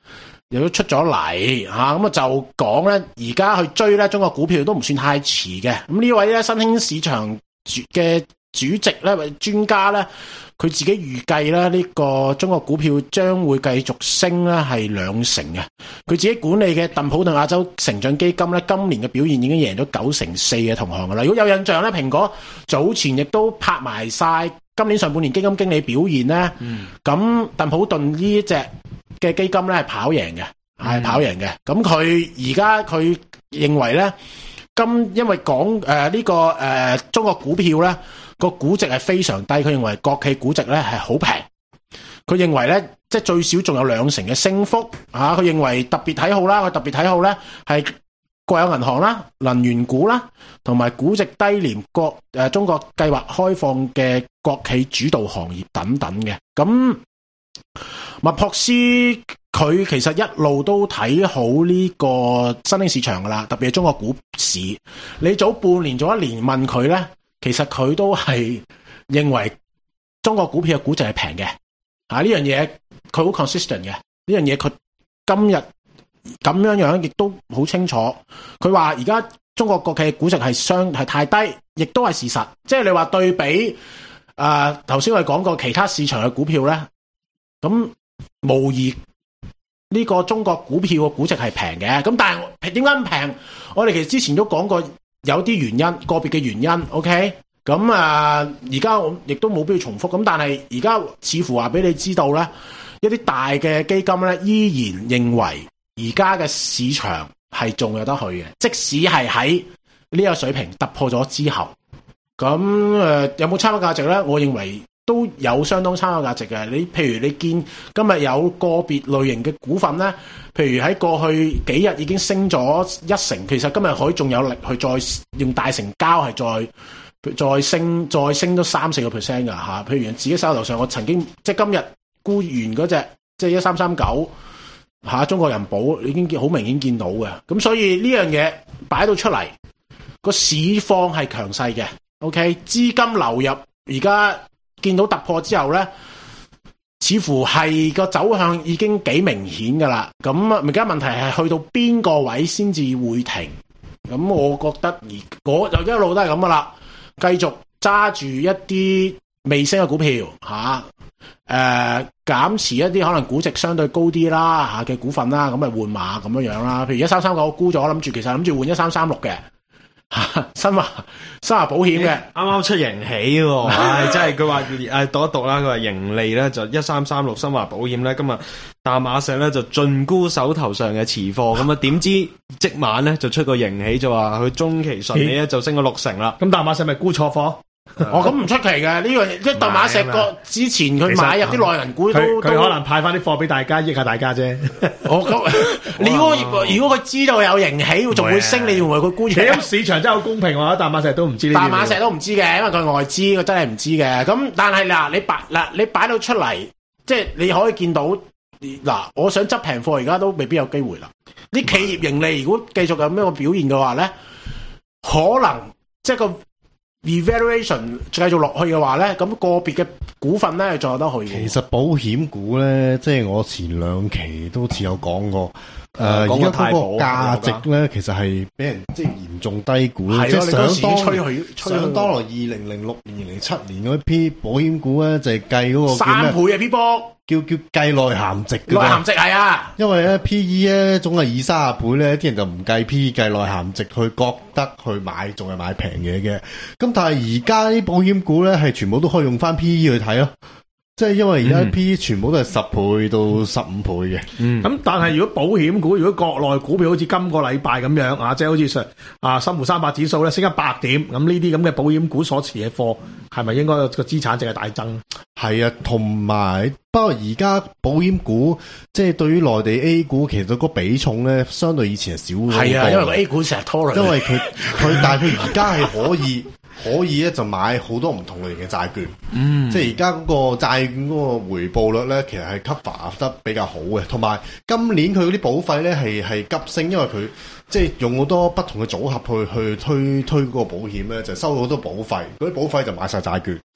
又都出咗嚟嚇，咁啊就講咧，而家去追咧中國股票都唔算太遲嘅。咁呢位咧新興市場嘅主席咧或者專家咧，佢自己預計咧呢個中國股票將會繼續升咧係兩成嘅。佢自己管理嘅鄧普頓亞洲成長基金咧，今年嘅表現已經贏咗九成四嘅同行噶啦。如果有印象咧，蘋果早前亦都拍埋晒今年上半年基金經理表現咧，咁、嗯、鄧普頓呢一隻嘅基金咧係跑贏嘅，係、嗯、跑贏嘅。咁佢而家佢認為咧，今因為講誒呢個誒、呃、中國股票咧個估值係非常低，佢認為國企估值咧係好平。佢認為咧，即係最少仲有兩成嘅升幅嚇。佢、啊、認為特別睇好啦，佢特別睇好咧係國有銀行啦、能源股啦，同埋估值低廉國誒、呃、中國計劃開放嘅國企主導行業等等嘅。咁麥樸斯佢其實一路都睇好呢個新興市場噶啦，特別係中國股市。你早半年早一年問佢咧，其實佢都係認為中國股票嘅估值係平嘅。啊，呢樣嘢佢好 consistent 嘅，呢樣嘢佢今日咁樣樣亦都好清楚。佢話而家中國國企嘅估值係相係太低，亦都係事實。即係你話對比誒頭先我哋講過其他市場嘅股票咧，咁無疑呢個中國股票嘅估值係平嘅。咁但係點解咁平？我哋其實之前都講過有啲原因，個別嘅原因 OK。咁啊，而家我亦都冇必要重複。咁但係而家似乎話俾你知道咧，一啲大嘅基金咧依然認為而家嘅市場係仲有得去嘅，即使係喺呢個水平突破咗之後。咁誒、呃、有冇參考價值咧？我認為都有相當參考價值嘅。你譬如你見今日有個別類型嘅股份咧，譬如喺過去幾日已經升咗一成，其實今日可以仲有力去再用大成交係再。再升再升咗三四個 percent 噶吓，譬如自己手頭上，我曾經即係今日沽完嗰隻即係一三三九吓中國人保，已經好明顯見到嘅。咁所以呢樣嘢擺到出嚟，個市況係強勢嘅。OK， 資金流入而家見到突破之後咧，似乎係個走向已經幾明顯噶啦。咁而家問題係去到邊個位先至會停？咁我覺得而我就一路都係咁噶啦。繼續揸住一啲未升嘅股票吓，誒減持一啲可能估值相對高啲啦吓嘅股份啦，咁咪換馬咁樣樣啦。譬如一三三九我沽咗，諗住其實諗住換一三三六嘅吓，新華新華保險嘅， 啱啱出盈喜喎，唉真係佢話誒讀一讀啦，佢話盈利咧就一三三六新華保險咧今日淡馬錫咧就盡沽手頭上嘅持貨，咁啊點知即晚咧就出個盈喜，就話佢中期順利咧就升咗六成啦。 咁淡馬錫咪沽錯貨？ 哦，咁唔出奇嘅呢個，即係淡馬錫個之前佢買入啲內銀股都佢可能派翻啲貨俾大家益下大家啫。 我咁，你如果如果佢知道有盈喜，仲會升，你認為佢沽咗？ 咁市場真係好公平喎，淡馬錫都唔知呢啲。 淡馬錫都唔知嘅，因為佢係外資，佢真係唔知嘅。咁但係嗱，你擺嗱你擺到出嚟，即係你可以見到嗱，我想執平貨，而家都未必有機會啦。啲企業盈利如果繼續有咩個表現嘅話咧，可能即係個 revaluation 繼續落去嘅話咧，咁、那個別嘅股份咧仲有得去。 其實保險股咧，即係我前兩期都似有講過。誒，而家嗰個價值咧，其實係俾人即係嚴重低估。即係想當年，想當來二零零六年、二零零七年嗰啲 P 保險股咧，就係計嗰個三倍啊 P 波， 叫叫計內涵值。 內涵值係啊， 因為咧 P E 咧總係二三十倍咧，啲人就唔計 P E 計內涵值，去覺得去買仲係買平嘢嘅。咁但係而家啲保險股咧係全部都可以用翻 P E 去睇咯。即係因為而家 P E 全部都係十倍到十五倍嘅， 嗯，咁但係如果保險股，如果國內股票好似今個禮拜咁樣啊，即係好似上啊深滬三百指數咧升一百點，咁呢啲咁嘅保險股所持嘅貨，係咪應該個資產值係大增？ 係啊，同埋不過而家保險股即係對於內地 A 股，其實個比重咧相對以前係少咗。 係啊，因為個 A 股成日拖累， 因為佢佢但係佢而家係可以。可以咧就買好多唔同類型嘅債券，嗯，即係而家嗰個債券嗰個回報率咧，其實係 cover 得比較好嘅，同埋今年佢嗰啲保費咧係係急升，因為佢即係用好多不同嘅組合去去推推嗰個保險咧，就收好多保費，嗰啲保費就買晒債券，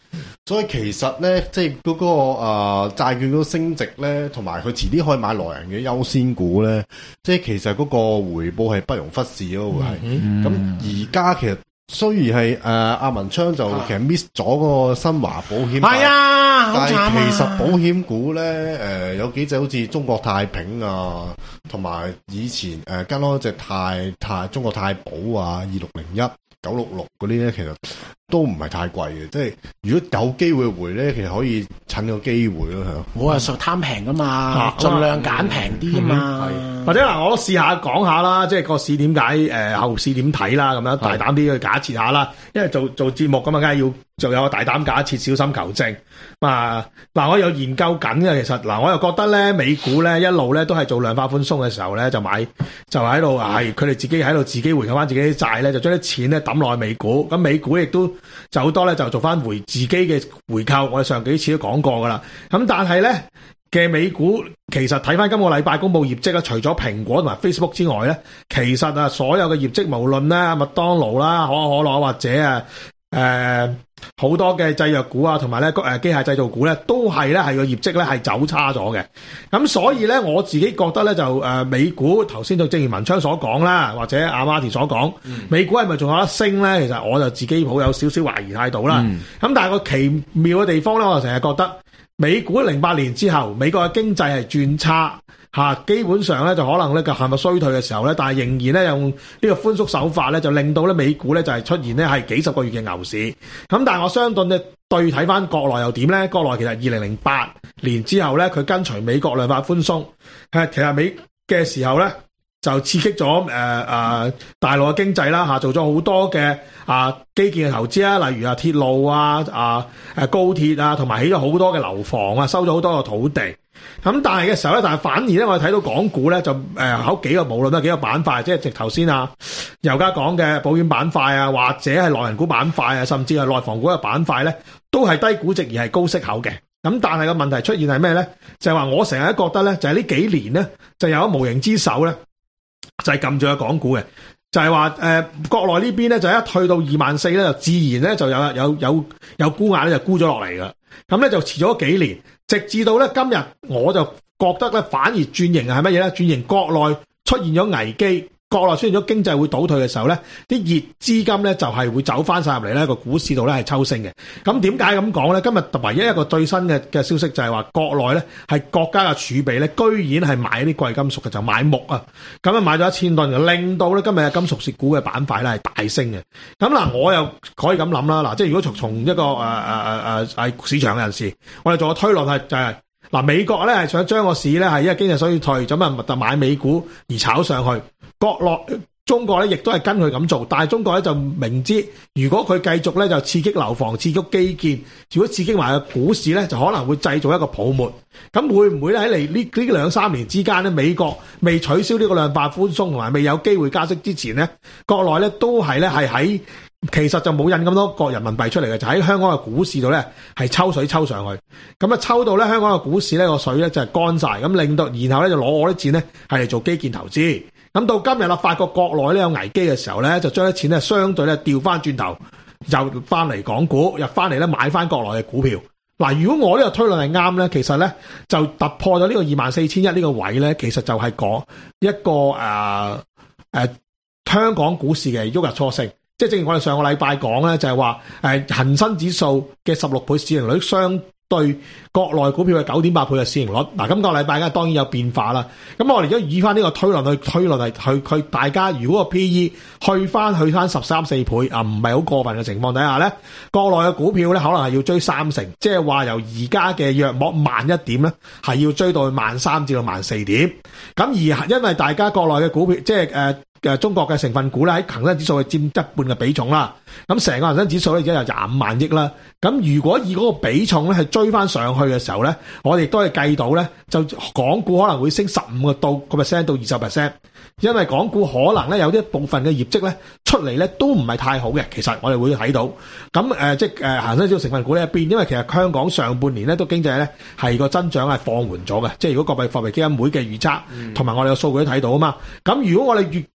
所以其實咧，即係嗰個誒、呃、債券嗰個升值咧，同埋佢遲啲可以買內人嘅優先股咧，即係其實嗰個回報係不容忽視咯，會係。咁而家其實雖然係誒阿文昌就其實 miss 咗嗰個新華保險， 係啊， 但係好慘啊！ 其實保險股咧，誒、呃、有幾隻好似中國太平啊，同埋以前誒跟嗰隻太太中國太保啊，二六零一、九六六嗰啲咧，其實都唔係太貴嘅。即係如果有機會回咧，其實可以趁個機會咯，係。 我係想貪平噶嘛，盡量揀平啲啊嘛。 或者嗱，我都試下講下啦，即係個市點解誒後市點睇啦，咁樣大膽啲去假設下啦。因為做做節目咁啊，梗係要就有個大膽假設，小心求證。啊嗱，我有研究緊嘅，其實嗱，我又覺得咧，美股咧一路咧都係做量化寬鬆嘅時候咧，就買就喺度係佢哋自己喺度自己回購翻自己啲債咧，就將啲錢咧抌落去美股。咁美股亦都就好多咧，就做翻回自己嘅回購。我哋上幾次都講過噶啦。咁但係咧嘅美股其實睇翻今個禮拜公佈業績咧，除咗蘋果同埋 Facebook 之外咧，其實啊所有嘅業績無論咧麥當勞啦、可口可樂或者啊誒好多嘅製藥股啊，同埋咧誒機械製造股咧，都係咧係個業績咧係走差咗嘅。咁所以咧我自己覺得咧就誒、呃、美股頭先就正如文昌所講啦，或者阿 Marty 所講，嗯、美股係咪仲有得升咧？其實我就自己抱有少少懷疑態度啦。咁、嗯、但係個奇妙嘅地方咧，我就成日覺得美股零八年之後，美國嘅經濟係轉差。嚇，基本上咧就可能咧個陷入衰退嘅時候咧，但係仍然咧用呢個寬鬆手法咧，就令到咧美股咧就係出現咧係幾十個月嘅牛市。咁但係我相信咧對睇翻國內又點咧？國內其實二零零八年之後咧，佢跟隨美國量化寬鬆，係其實美嘅時候咧就刺激咗誒誒大陸嘅經濟啦嚇，做咗好多嘅啊基建嘅投資啊，例如啊鐵路啊啊誒高鐵啊，同埋起咗好多嘅樓房啊，收咗好多嘅土地。咁但係嘅時候咧，但係反而咧，我哋睇到港股咧就誒好幾個無論都幾個板塊，即係直頭先啊，尤家講嘅保險板塊啊，或者係內銀股板塊啊，甚至係內房股嘅板塊咧，都係低估值而係高息口嘅。咁但係個問題出現係咩咧？就係話我成日覺得咧，就係呢幾年咧，就有一無形之手咧，就係撳住個港股嘅，就係話誒國內呢邊咧就一去到二萬四咧，就自然咧就有有有有沽壓咧就沽咗落嚟噶。咁咧就遲咗幾年。直至到咧今日，我就覺得咧反而轉型係乜嘢咧？轉型國內出現咗危機，國內出現咗經濟會倒退嘅時候咧，啲熱資金咧就係會走翻晒入嚟咧個股市度咧係抽升嘅。咁點解咁講咧？今日唯一一個最新嘅嘅消息就係話國內咧係國家嘅儲備咧，居然係買啲貴金屬嘅，就買木啊！咁啊買咗一千噸嘅，令到咧今日嘅金屬蝕股嘅板塊咧係大升嘅。咁嗱，我又可以咁諗啦。嗱，即係如果從從一個誒誒誒誒係市場嘅人士，我哋做個推論係就係、是、嗱，美國咧係想將個市咧係因為經濟衰退，咁啊就買美股而炒上去。國內中國咧亦都係跟佢咁做，但係中國咧就明知如果佢繼續咧就刺激樓房、刺激基建，如果刺激埋個股市咧，就可能會製造一個泡沫。咁會唔會咧喺嚟呢呢兩三年之間咧，美國未取消呢個量化寬鬆同埋未有機會加息之前咧，國內咧都係咧係喺其實就冇印咁多個人民幣出嚟嘅，就喺香港嘅股市度咧係抽水抽上去。咁啊抽到咧香港嘅股市咧個水咧就係乾晒，咁令到然後咧就攞我啲錢咧係嚟做基建投資。咁到今日啦，發覺國內咧有危機嘅時候咧，就將啲錢咧相對咧調翻轉頭，又翻嚟港股，入翻嚟咧買翻國內嘅股票。嗱，如果我呢個推論係啱咧，其實咧就突破咗呢個二萬四千一呢個位咧，其實就係講一個誒誒、呃呃、香港股市嘅旭日初升。即係正如我哋上個禮拜講咧，就係話誒恒生指數嘅十六倍市盈率相對國內股票嘅九點八倍嘅市盈率。嗱，今個禮拜咧當然有變化啦。咁我哋而家以翻呢個推論去推論係去去大家如果個 P E 去翻去翻十三四倍啊，唔係好過分嘅情況底下咧，國內嘅股票咧可能係要追三成，即係話由而家嘅約莫萬一點咧，係要追到去萬三至到萬四點。咁而因為大家國內嘅股票即係誒誒中國嘅成分股咧喺恒生指數係佔一半嘅比重啦。咁成個恒生指數咧而家有廿五萬億啦。咁如果以嗰個比重咧係追翻上去嘅時候咧，我哋都係計到咧，就港股可能會升十五個到個 percent 到二十 percent， 因為港股可能咧有啲部分嘅業績咧出嚟咧都唔係太好嘅。其實我哋會睇到，咁誒、呃、即係誒恒生指數成分股呢一邊，因為其實香港上半年咧都經濟咧係個增長係放緩咗嘅，即係如果國際貨幣基金會嘅預測同埋我哋嘅數據都睇到啊嘛。咁如果我哋越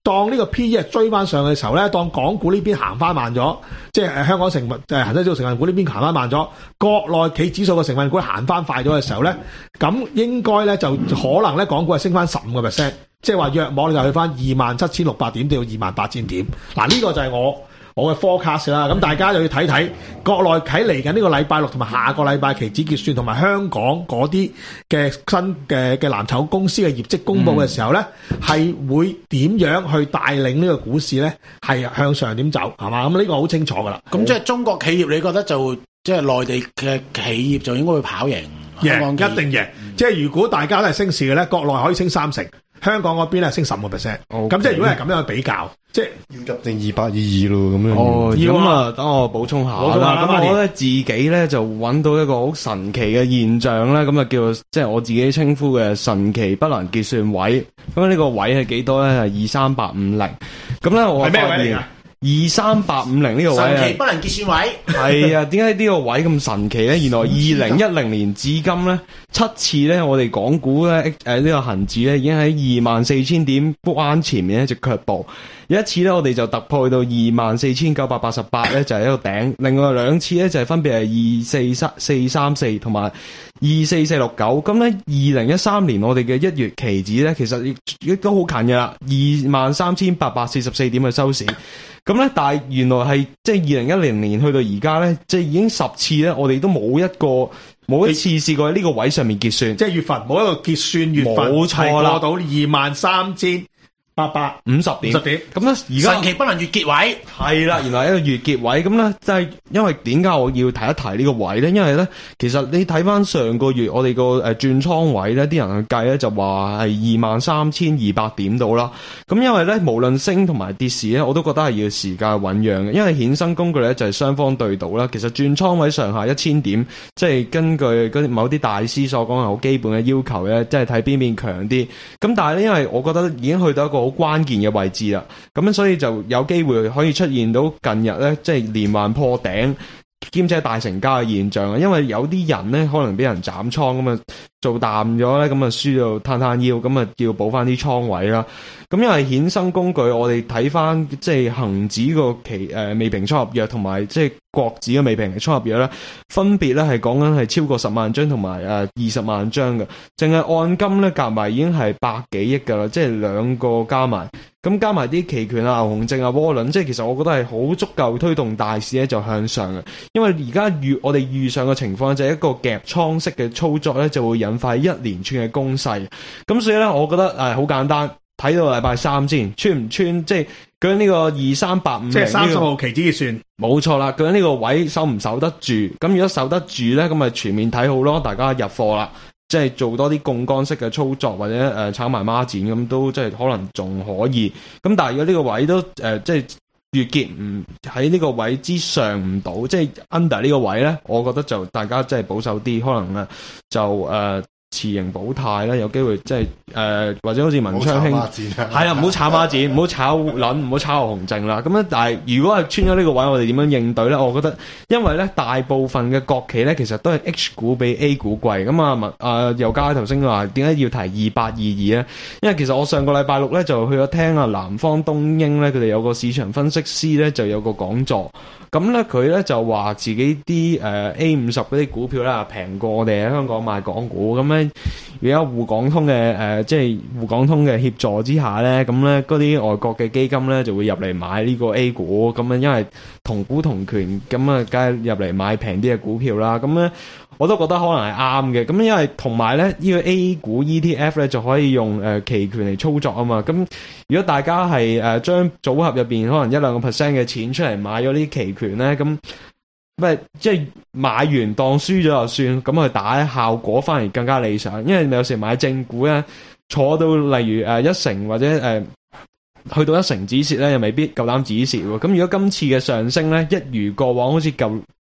當呢個 P E 追翻上嘅時候咧，當港股呢邊行翻慢咗，即係香港成分誒恒生指數成分股呢邊行翻慢咗，國內企指數嘅成分股行翻快咗嘅時候咧，咁應該咧就可能咧港股係升翻十五個 percent，即係話約莫就去翻二萬七千六百點到二萬八千點。嗱呢個就係我。我嘅 forecast 啦，咁大家就要睇睇國內喺嚟緊呢個禮拜六同埋下個禮拜期指結算，同埋香港嗰啲嘅新嘅嘅藍籌公司嘅業績公佈嘅時候咧，係、嗯、會點樣去帶領呢個股市咧係向上點走係嘛？咁呢個好清楚㗎啦。咁即係中國企業，你覺得就即係內地嘅企業就應該會跑贏香港？贏一定贏。嗯、即係如果大家都係升市嘅咧，國內可以升三成。香港嗰邊咧升十個 percent， 咁即係如果係咁樣去比較，即係要入定二百二二咯咁樣。 哦，咁啊，等我補充下啦。咁我咧自己咧就揾到一個好神奇嘅現象咧，咁啊叫做即係我自己稱呼嘅神奇不能結算位。咁呢個位係幾多咧？係二三八五零。咁咧我發現二三八五零呢個位神奇不能結算位。係啊，點解呢個位咁神奇咧？原來二零一零年至今咧七次咧，我哋港股咧誒、呃這個、呢個恒指咧已經喺二萬四千點關前面一直卻步。有一次咧，我哋就突破去到二萬四千九百八十八咧，就係、是、一個頂。另外兩次咧就係、是、分別係二四三四三四同埋二四四六九。咁咧二零一三年我哋嘅一月期指咧，其實亦亦都好近嘅啦，二萬三千八百四十四點嘅收市。咁咧，但係原來係即係二零一零年去到而家咧，即係已經十次咧，我哋都冇一個冇一次試過喺呢個位上面結算，即係月份冇一個結算月份冇錯啦，過到二萬三千八百五十點，五十點咁咧，而家神奇不能月結位係啦，原來一個月結位咁咧，即係因為點解我要提一提呢個位咧？因為咧，其實你睇翻上個月我哋個誒轉倉位咧，啲人去計咧就話係二萬三千二百點到啦。咁因為咧，無論升同埋跌市咧，我都覺得係要時間醞釀嘅。因為衍生工具咧就係雙方對賭啦。其實轉倉位上下一千點，即係根據嗰啲某啲大師所講係好基本嘅要求咧，即係睇邊邊強啲。咁但係咧，因為我覺得已經去到一個好關鍵嘅位置啦，咁樣所以就有機會可以出現到近日咧，即係連環破頂兼且大成交嘅現象啊！因為有啲人咧可能俾人斬倉咁啊，做淡咗咧，咁啊輸到攤攤腰，咁啊要補翻啲倉位啦。咁因為衍生工具，我哋睇翻即係恒指個期誒未平倉合約同埋即係國指嘅未平倉合約咧，分別咧係講緊係超過十萬張同埋誒二十萬張嘅，淨係按金咧夾埋已經係百幾億噶啦，即係兩個加埋，咁加埋啲期權啊、牛熊證啊、窩輪，即係其實我覺得係好足夠推動大市咧就向上嘅。因為而家遇我哋遇上嘅情況就係一個夾倉式嘅操作咧，就會引發一連串嘅攻勢。咁所以咧，我覺得誒好簡單。睇到禮拜三先，穿唔穿？即係究竟呢個二三八五零，即係三十號期指結算，冇錯啦。究竟呢個位守唔守得住？咁如果守得住咧，咁咪全面睇好咯，大家入貨啦。即係做多啲槓桿式嘅操作，或者誒、呃、炒埋孖展咁，都即係可能仲可以。咁但係如果呢個位都誒、呃、即係月結唔喺呢個位之上唔到，即係 under 呢個位咧，我覺得就大家即係保守啲，可能咧就誒。呃持盈保泰啦，有機會即係誒，或者好似文昌興係啦，唔好炒孖展，唔好炒輪，唔好炒牛熊證啦。咁咧，但係如果係穿咗呢個位，我哋點樣應對咧？我覺得，因為咧大部分嘅國企咧，其實都係 H 股比 A 股貴。咁啊，文啊尤嘉頭先話點解要提二八二二咧？因為其實我上個禮拜六咧就去咗聽啊南方東英咧，佢哋有個市場分析師咧就有個講座。咁咧佢咧就話自己啲誒、呃、A 五十嗰啲股票咧平過我哋喺香港買港股。咁咧如果有滬港通嘅誒、呃、即係滬港通嘅協助之下咧，咁咧嗰啲外國嘅基金咧就會入嚟買呢個 A 股。咁樣因為同股同權，咁啊梗係入嚟買平啲嘅股票啦。咁咧我都覺得可能係啱嘅。咁因為同埋咧呢、呢個 A 股 E T F 咧就可以用誒、呃、期權嚟操作啊嘛。咁如果大家係誒將組合入邊可能一兩個 percent 嘅錢出嚟買咗啲期權咧，咁咪即係買完當輸咗就算，咁去打效果反而更加理想。因為你有時買正股咧，坐到例如誒、呃、一成或者誒、呃、去到一成止蝕咧，又未必夠膽止蝕喎。咁如果今次嘅上升咧，一如過往好似舊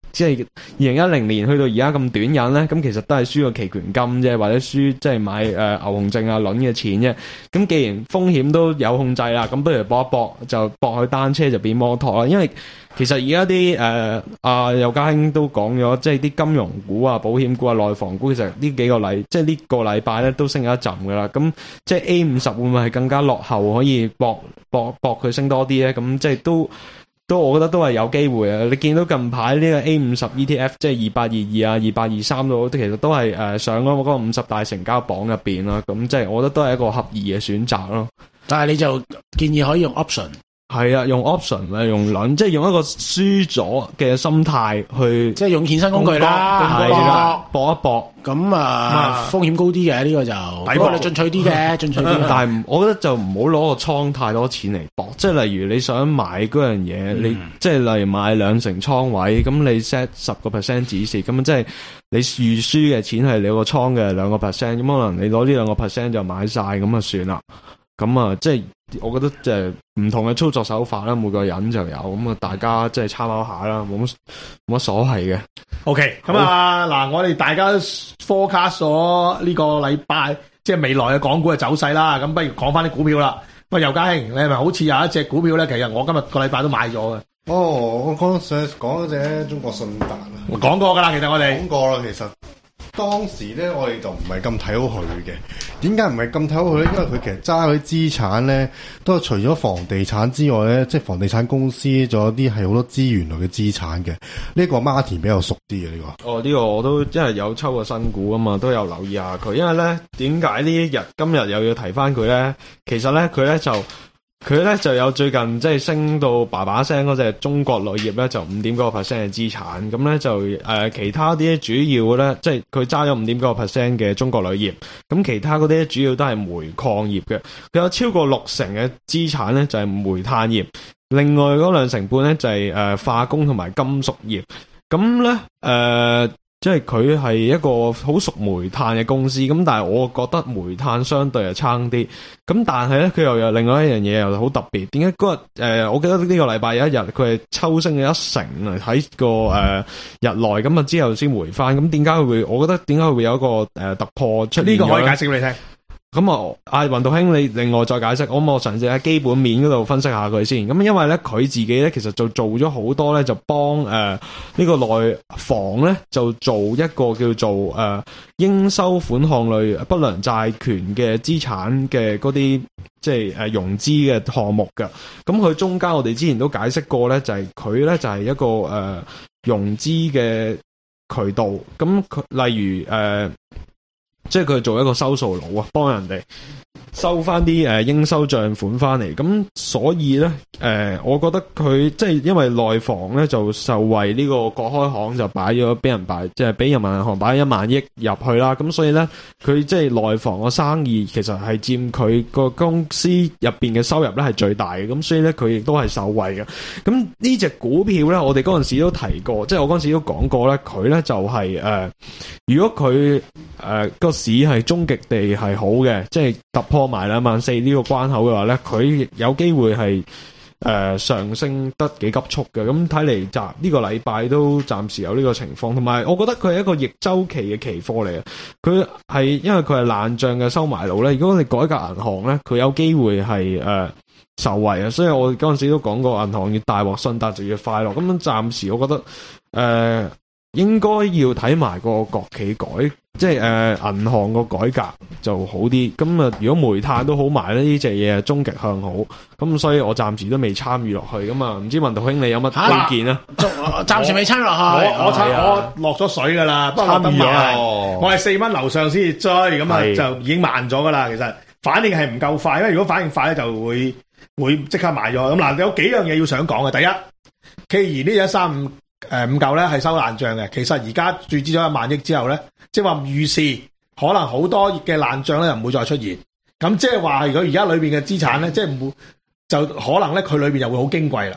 即係二零一零年去到而家咁短引咧，咁其實都係輸個期權金啫，或者輸即係買誒、呃、牛熊證啊輪嘅錢啫。咁既然風險都有控制啦，咁不如搏一搏，就搏去單車就變摩托啦。因為其實而家啲誒阿邱家興都講咗，即係啲金融股啊、保險股啊、內房股，其實呢幾個禮即係呢個禮拜咧都升咗一陣噶啦。咁即係 A 五十會唔會係更加落後，可以搏搏搏佢升多啲咧？咁即係都。都我覺得都係有機會啊！你見到近排呢個 A 五十 E T F 即係二八二二啊、二八二三都其實都係誒、呃、上咗嗰個五十大成交榜入邊啦。咁即係我覺得都係一個合宜嘅選擇咯。但係你就建議可以用 option。係啊，用 option 啊，用輪，即係用一個輸咗嘅心態去，即係用衍生工具啦，係啦，搏一搏，咁啊風險高啲嘅呢個就，不過你進取啲嘅，進取啲。但係我覺得就唔好攞個倉太多錢嚟搏，即係例如你想買嗰樣嘢，你即係例如買兩成倉位，咁你 set 十個 percent 止蝕，咁即係你預輸嘅錢係你個倉嘅兩個 percent，咁可能你攞呢兩個 percent 就買晒，咁啊算啦。咁啊，即係我覺得即係唔同嘅操作手法啦，每個人就有，咁啊，大家即係參考下啦，冇乜冇乜所謂嘅。OK，咁啊，嗱，我哋大家 forecast 咗呢個禮拜即係未來嘅港股嘅走勢啦，咁不如講翻啲股票啦。喂，邱家興，你係咪好似有一隻股票咧？其實我今日個禮拜都買咗嘅。哦，我剛才講嗰隻中國信達啊，講過噶啦，其實我哋講過啦，其實。當時咧，我哋就唔係咁睇好佢嘅。點解唔係咁睇好佢咧？因為佢其實揸嗰啲資產咧，都係除咗房地產之外咧，即係房地產公司，仲有啲係好多資源類嘅資產嘅。呢、這個 Martin 比較熟啲嘅呢個。哦，呢、這個我都真係有抽過新股啊嘛，都有留意下佢。因為咧，點解呢一日今日又要提翻佢咧？其實咧，佢咧就。佢咧就有最近即係升到叭叭聲嗰隻中國鋁業咧就五點九個 percent 嘅資產，咁咧就誒、呃、其他啲主要咧即係佢揸咗五點九個 percent 嘅中國鋁業，咁其他嗰啲主要都係煤礦業嘅，佢有超過六成嘅資產咧就係、是、煤炭業，另外嗰兩成半咧就係、是、誒、呃、化工同埋金屬業，咁咧誒。呃即係佢係一個好熟煤炭嘅公司，咁但係我覺得煤炭相對係差啲，咁但係咧佢又有另外一樣嘢又好特別，點解嗰日誒我記得呢個禮拜有一日佢係抽升咗一成啊喺個誒、呃、日內，咁啊之後先回翻，咁點解佢會？我覺得點解會有一個誒、呃、突破出現？呢個可以解釋俾你聽。咁啊，阿雲道兄，你另外再解釋，我我嘗試喺基本面嗰度分析下佢先。咁因為咧，佢自己咧，其實就做咗好多咧，就幫誒、呃這個、呢個內房咧，就做一個叫做誒、呃、應收款項類不良債權嘅資產嘅嗰啲即係誒、呃、融資嘅項目㗎。咁佢中間我哋之前都解釋過咧，就係佢咧就係、是、一個誒、呃、融資嘅渠道。咁佢例如誒。呃即係佢做一個收數佬啊，幫人哋收翻啲誒應收賬款翻嚟，咁所以咧誒、呃，我覺得佢即係因為內房咧就受惠呢個國開行就擺咗俾人擺，即係俾人民銀行擺一萬億入去啦，咁所以咧佢即係內房個生意其實係佔佢個公司入邊嘅收入咧係最大嘅，咁所以咧佢亦都係受惠嘅。咁呢隻股票咧，我哋嗰陣時都提過，即係我嗰陣時都講過咧，佢咧就係、是、誒、呃，如果佢誒個市係終極地係好嘅，即係突破埋兩萬四呢個關口嘅話咧，佢有機會係誒、呃、上升得幾急速嘅。咁睇嚟就呢個禮拜都暫時有呢個情況，同埋我覺得佢係一個逆周期嘅期貨嚟嘅。佢係因為佢係爛賬嘅收買佬咧，如果我哋改革銀行咧，佢有機會係誒、呃、受惠啊。所以我嗰陣時都講過，銀行越大鑊，信達就越快樂。咁樣暫時我覺得誒。呃應該要睇埋個國企改，即係誒銀行個改革就好啲。咁啊，如果煤炭都好埋咧，呢隻嘢係終極向好。咁所以我暫時都未參與落去。咁啊，唔知文道兄你有乜推薦啊？暫時未參與落去。我我參我落咗水噶啦，不過落得慢。我係四蚊樓上先至追，咁啊就已經慢咗噶啦。其實反應係唔夠快，因為如果反應快咧，就會會即刻賣咗。咁嗱，有幾樣嘢要想講嘅。第一，既然呢一三五。誒，五嚿咧係收爛賬嘅，其實而家注資咗一萬億之後咧，即係話預示可能好多嘅爛賬咧又唔會再出現，咁即係話如果而家裏邊嘅資產咧，即係唔會就可能咧佢裏邊又會好矜貴啦。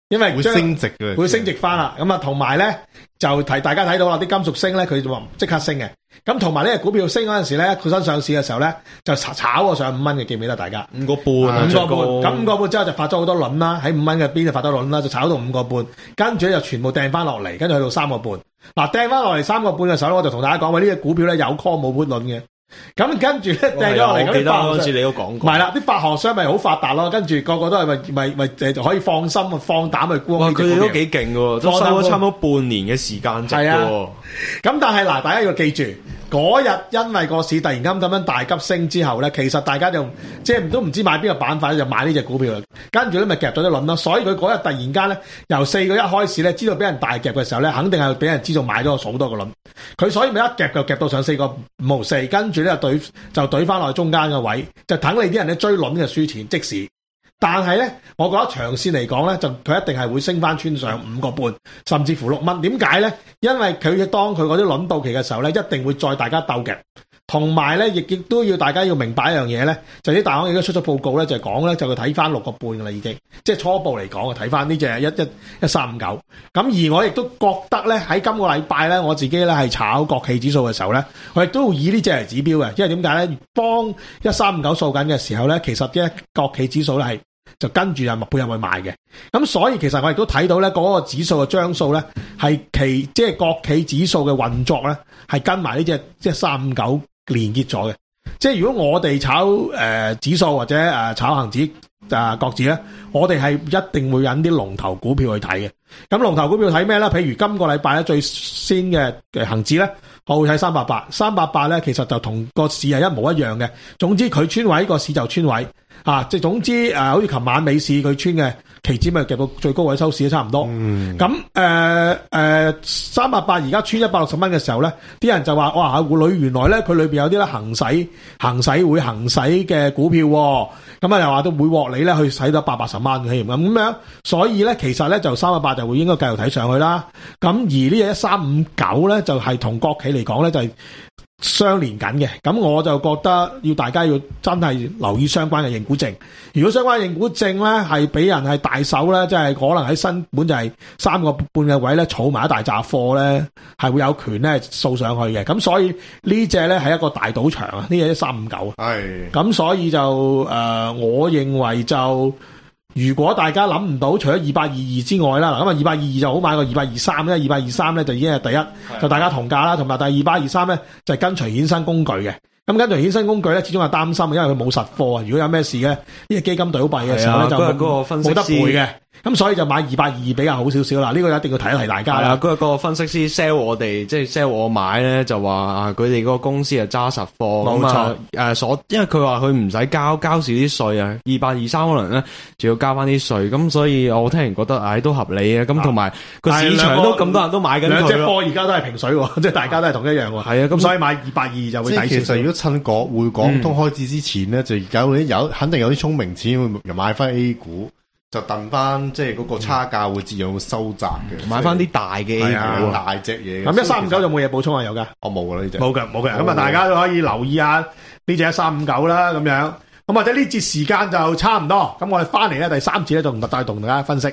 因為會升值嘅， 會升值翻啦。咁啊，同埋咧就提大家睇到啦，啲金屬升咧，佢就話即刻升嘅。咁同埋呢個股票升嗰陣時咧，佢新上市嘅時候咧，就炒炒過上五蚊嘅，記唔記得大家？ 五個半啊， 五個半。咁五個半之後就發咗好多輪啦，喺五蚊嘅邊就發咗輪啦，就炒到五個半，跟住咧就全部掟翻落嚟，跟住去到三個半。嗱，掟翻落嚟三個半嘅時候咧，我就同大家講話呢隻股票咧有 call 冇 put 輪嘅。咁跟住咧掟咗落嚟， 我記得嗰陣時你都講過， 係啦，啲發行商咪好發達咯，跟住個個都係咪咪咪誒可以放心啊放膽去沽。 哇！佢哋都幾勁喎，都收咗差唔多半年嘅時間值喎。 咁但係嗱，大家要記住，嗰日因為個市突然間咁樣大急升之後咧，其實大家就即係都唔知買邊個板塊咧，就買呢隻股票啦。跟住咧咪夾咗啲輪咯，所以佢嗰日突然間咧由四個一開始咧，知道俾人大夾嘅時候咧，肯定係俾人知道買咗好多個輪。佢所以咪一夾就夾到上四個五毫四，跟住咧就懟就懟翻落去中間嘅位，就等你啲人咧追輪嘅輸錢即時。但係咧，我覺得長線嚟講咧，就佢一定係會升翻穿上五個半，甚至乎六蚊。點解咧？因為佢當佢嗰啲輪到期嘅時候咧，一定會再大家鬥夾。同埋咧，亦亦都要大家要明白一樣嘢咧，就啲大行亦都出咗報告咧，就係講咧，就佢睇翻六個半噶啦，已經即係初步嚟講啊，睇翻呢隻一一一三五九。咁而我亦都覺得咧，喺今個禮拜咧，我自己咧係炒國企指數嘅時候咧，我亦都會以呢隻嚟指標嘅，因為點解咧？幫一三五九掃緊嘅時候咧，其實啲國企指數咧係就跟住啊配入去賣嘅。咁所以其實我亦都睇到咧，嗰個指數嘅張數咧係其即係國企指數嘅運作咧係跟埋呢隻即係三五九。連結咗嘅，即係如果我哋炒誒、呃、指數或者誒、呃、炒恒指啊國指咧，我哋係一定會引啲龍頭股票去睇嘅。咁龍頭股票睇咩咧？譬如今個禮拜咧最先嘅嘅恒指咧，我會睇三八八，三八八咧其實就同個市係一模一樣嘅。總之佢穿位個市就穿位啊！即係總之誒、呃，好似琴晚美市佢穿嘅期指咪夾到最高位收市都差唔多。咁誒誒三八八而家穿一百六十蚊嘅時候咧，啲人就話哇，戶裏原來咧佢裏邊有啲咧行使行使會行使嘅股票、哦，咁啊又話都會獲利咧去使到百八十蚊嘅咁樣，所以咧其實咧就三八八就會應該繼續睇上去啦。咁而呢隻一三五九咧就係、是、同國企嚟講咧就係、是。相連緊嘅，咁我就覺得要大家要真係留意相關嘅認股證。如果相關認股證咧係俾人係大手咧，即係可能喺新本就係三個半嘅位咧，儲埋一大紮貨咧，係會有權咧掃上去嘅。咁所以呢隻咧係一個大賭場啊！呢隻一三五九，係咁所以就誒、呃，我認為就。如果大家諗唔到，除咗二八二二之外啦，嗱咁啊二八二二就好買過二八二三咧，二八二三咧就已經係第一，就大家同價啦，同埋第二八二三咧就係跟隨衍生工具嘅。咁跟隨衍生工具咧，始終係擔心，因為佢冇實貨啊。如果有咩事咧，呢個基金倒閉嘅時候咧就冇得賠嘅。咁所以就買二八二二比較好少少啦，呢、這個一定要提一提大家啦。 嗰、那個分析師 sell 我哋，即係 sell 我買咧，就話啊，佢哋嗰個公司係揸實貨，冇錯。誒，所因為佢話佢唔使交交少啲稅啊，二八二三可能咧仲要交翻啲稅，咁所以我聽完覺得唉、哎、都合理啊。咁同埋個市場都咁多人都買緊佢，兩隻貨而家都係平水，即係大家都係同一樣喎。係啊，咁所以買二八二二就會抵。 其實如果趁港匯港通開始之前咧、嗯，就有啲有肯定有啲聰明錢會又買翻 A 股。就等翻，即係嗰個差價會自然會收窄嘅， 買翻啲大嘅 A 股， 大隻嘢。 咁一三五九有冇嘢補充啊？有噶， 我冇噶啦呢隻， 冇嘅冇嘅。咁啊，大家都可以留意下呢隻一三五九啦，咁樣。咁或者呢節時間就差唔多，咁我哋翻嚟咧第三節咧就唔再同大家分析。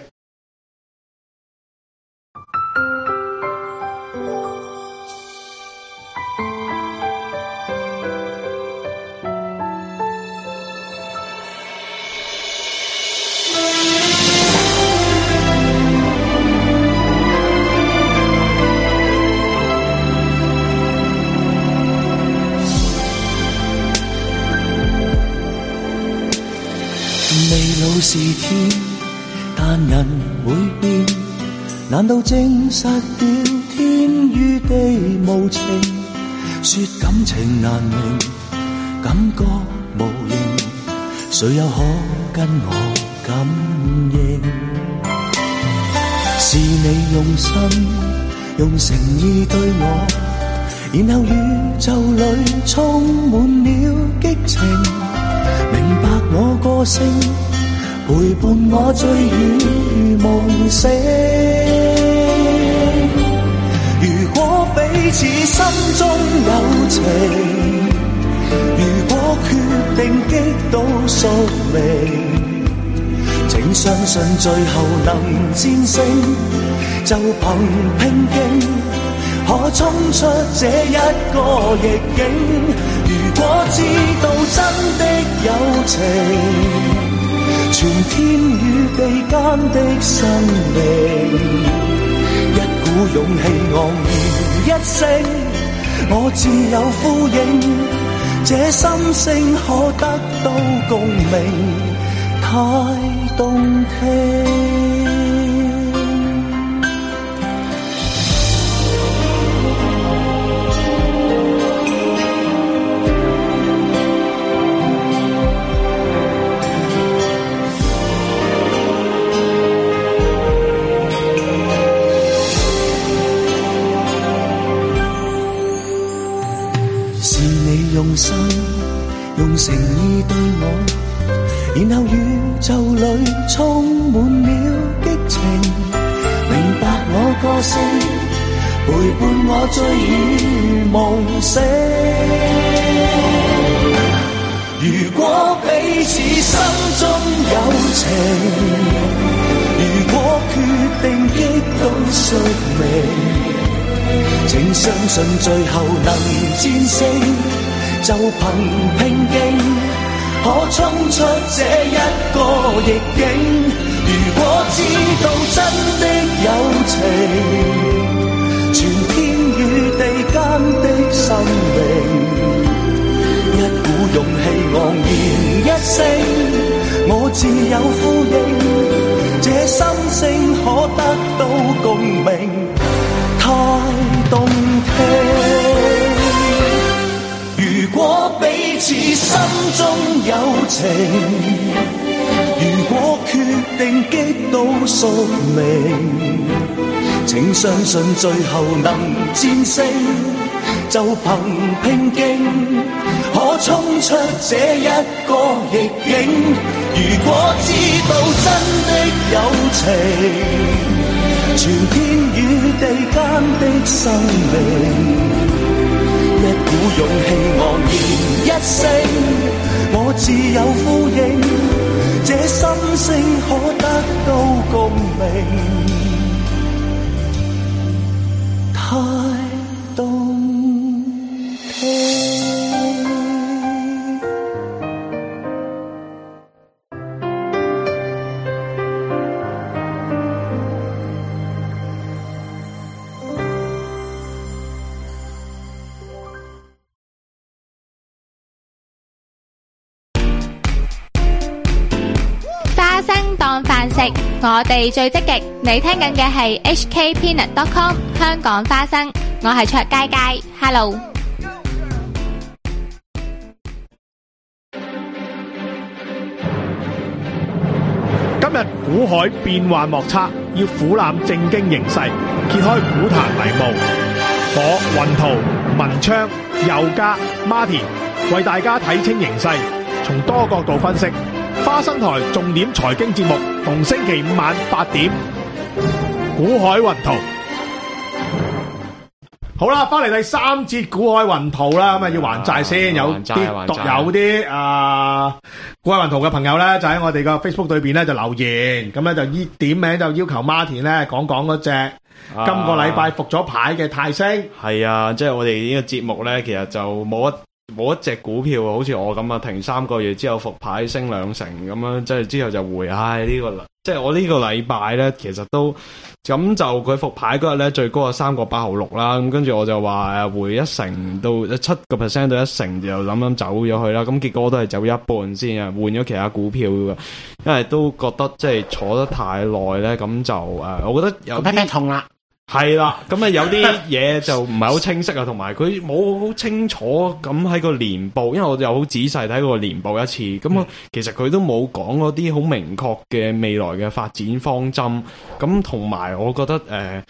老是天，但人會變，難道證實了天與地無情？說感情難明，感覺無形，誰又可跟我感應？是你用心用誠意對我，然後宇宙裏充滿了激情，明白我個性，陪伴我醉與夢醒。如果彼此心中有情，如果決定激到宿命，情相信最後能戰勝，就憑拼勁可衝出這一個逆境。如果知道真的友情，全天與地間的生命，一股勇氣昂然一聲，我自有呼應，這心聲可得到共鳴，太動聽。是你用心用誠意對我，然後宇宙裏充滿了激情，明白我個性，陪伴我醉與夢醒。如果彼此心中有情，如果決定激動宿命，請相信最後能戰勝，就憑拼勁可衝出這一個逆境。如果知道真的友情，全天與地間的生命，一股勇氣昂然一聲，我自有呼應，這心聲可得到共鳴，太動聽。如果彼此心中有情，如果決定激到宿命，請相信最後能戰勝，就憑拼勁可衝出這一個逆境。如果知道真的友情，全天與地間的生命，一股勇氣昂然一聲，我自有呼應，這心聲可得到共鳴，太動聽。 我哋最積極，你聽緊嘅係 H K Peanut dot com 香港花生，我係卓佳佳 ，Hello。 今日股海變幻莫測，要俯瞰正經形勢，揭開股壇迷霧。我雲圖、文昌、佑嘉、Martin 為大家睇清形勢，從多角度分析。花生台重點財經節目，逢星期五晚八點，股海雲圖。好啦，翻嚟第三節股海雲圖啦，咁啊要還債先，有啲讀有啲啊股海雲圖嘅朋友咧，就喺我哋個 Facebook 裏邊咧就留言，咁咧就依點名就要求 Martin 咧講講嗰隻、啊、今個禮拜復咗牌嘅泰星。係啊，即係我哋呢個節目咧，其實就冇一。冇一隻股票好似我咁啊，停三個月之後復牌升兩成咁樣，即係之後就回。唉，呢、這個即係我呢個禮拜咧，其實都咁就佢復牌嗰日咧，最高係三個八毫六啦。咁跟住我就話誒回一成到七個 percent 到一成就諗諗走咗去啦。咁結果我都係走一半先啊，換咗其他股票嘅，因為都覺得即係坐得太耐咧，咁就誒，我覺得有啲痛啦。 係啦，咁啊有啲嘢就唔係好清晰啊，同埋佢冇好清楚咁喺個年報，因為我又好仔細睇個年報一次，咁啊、嗯、其實佢都冇講嗰啲好明確嘅未來嘅發展方針，咁同埋我覺得誒。呃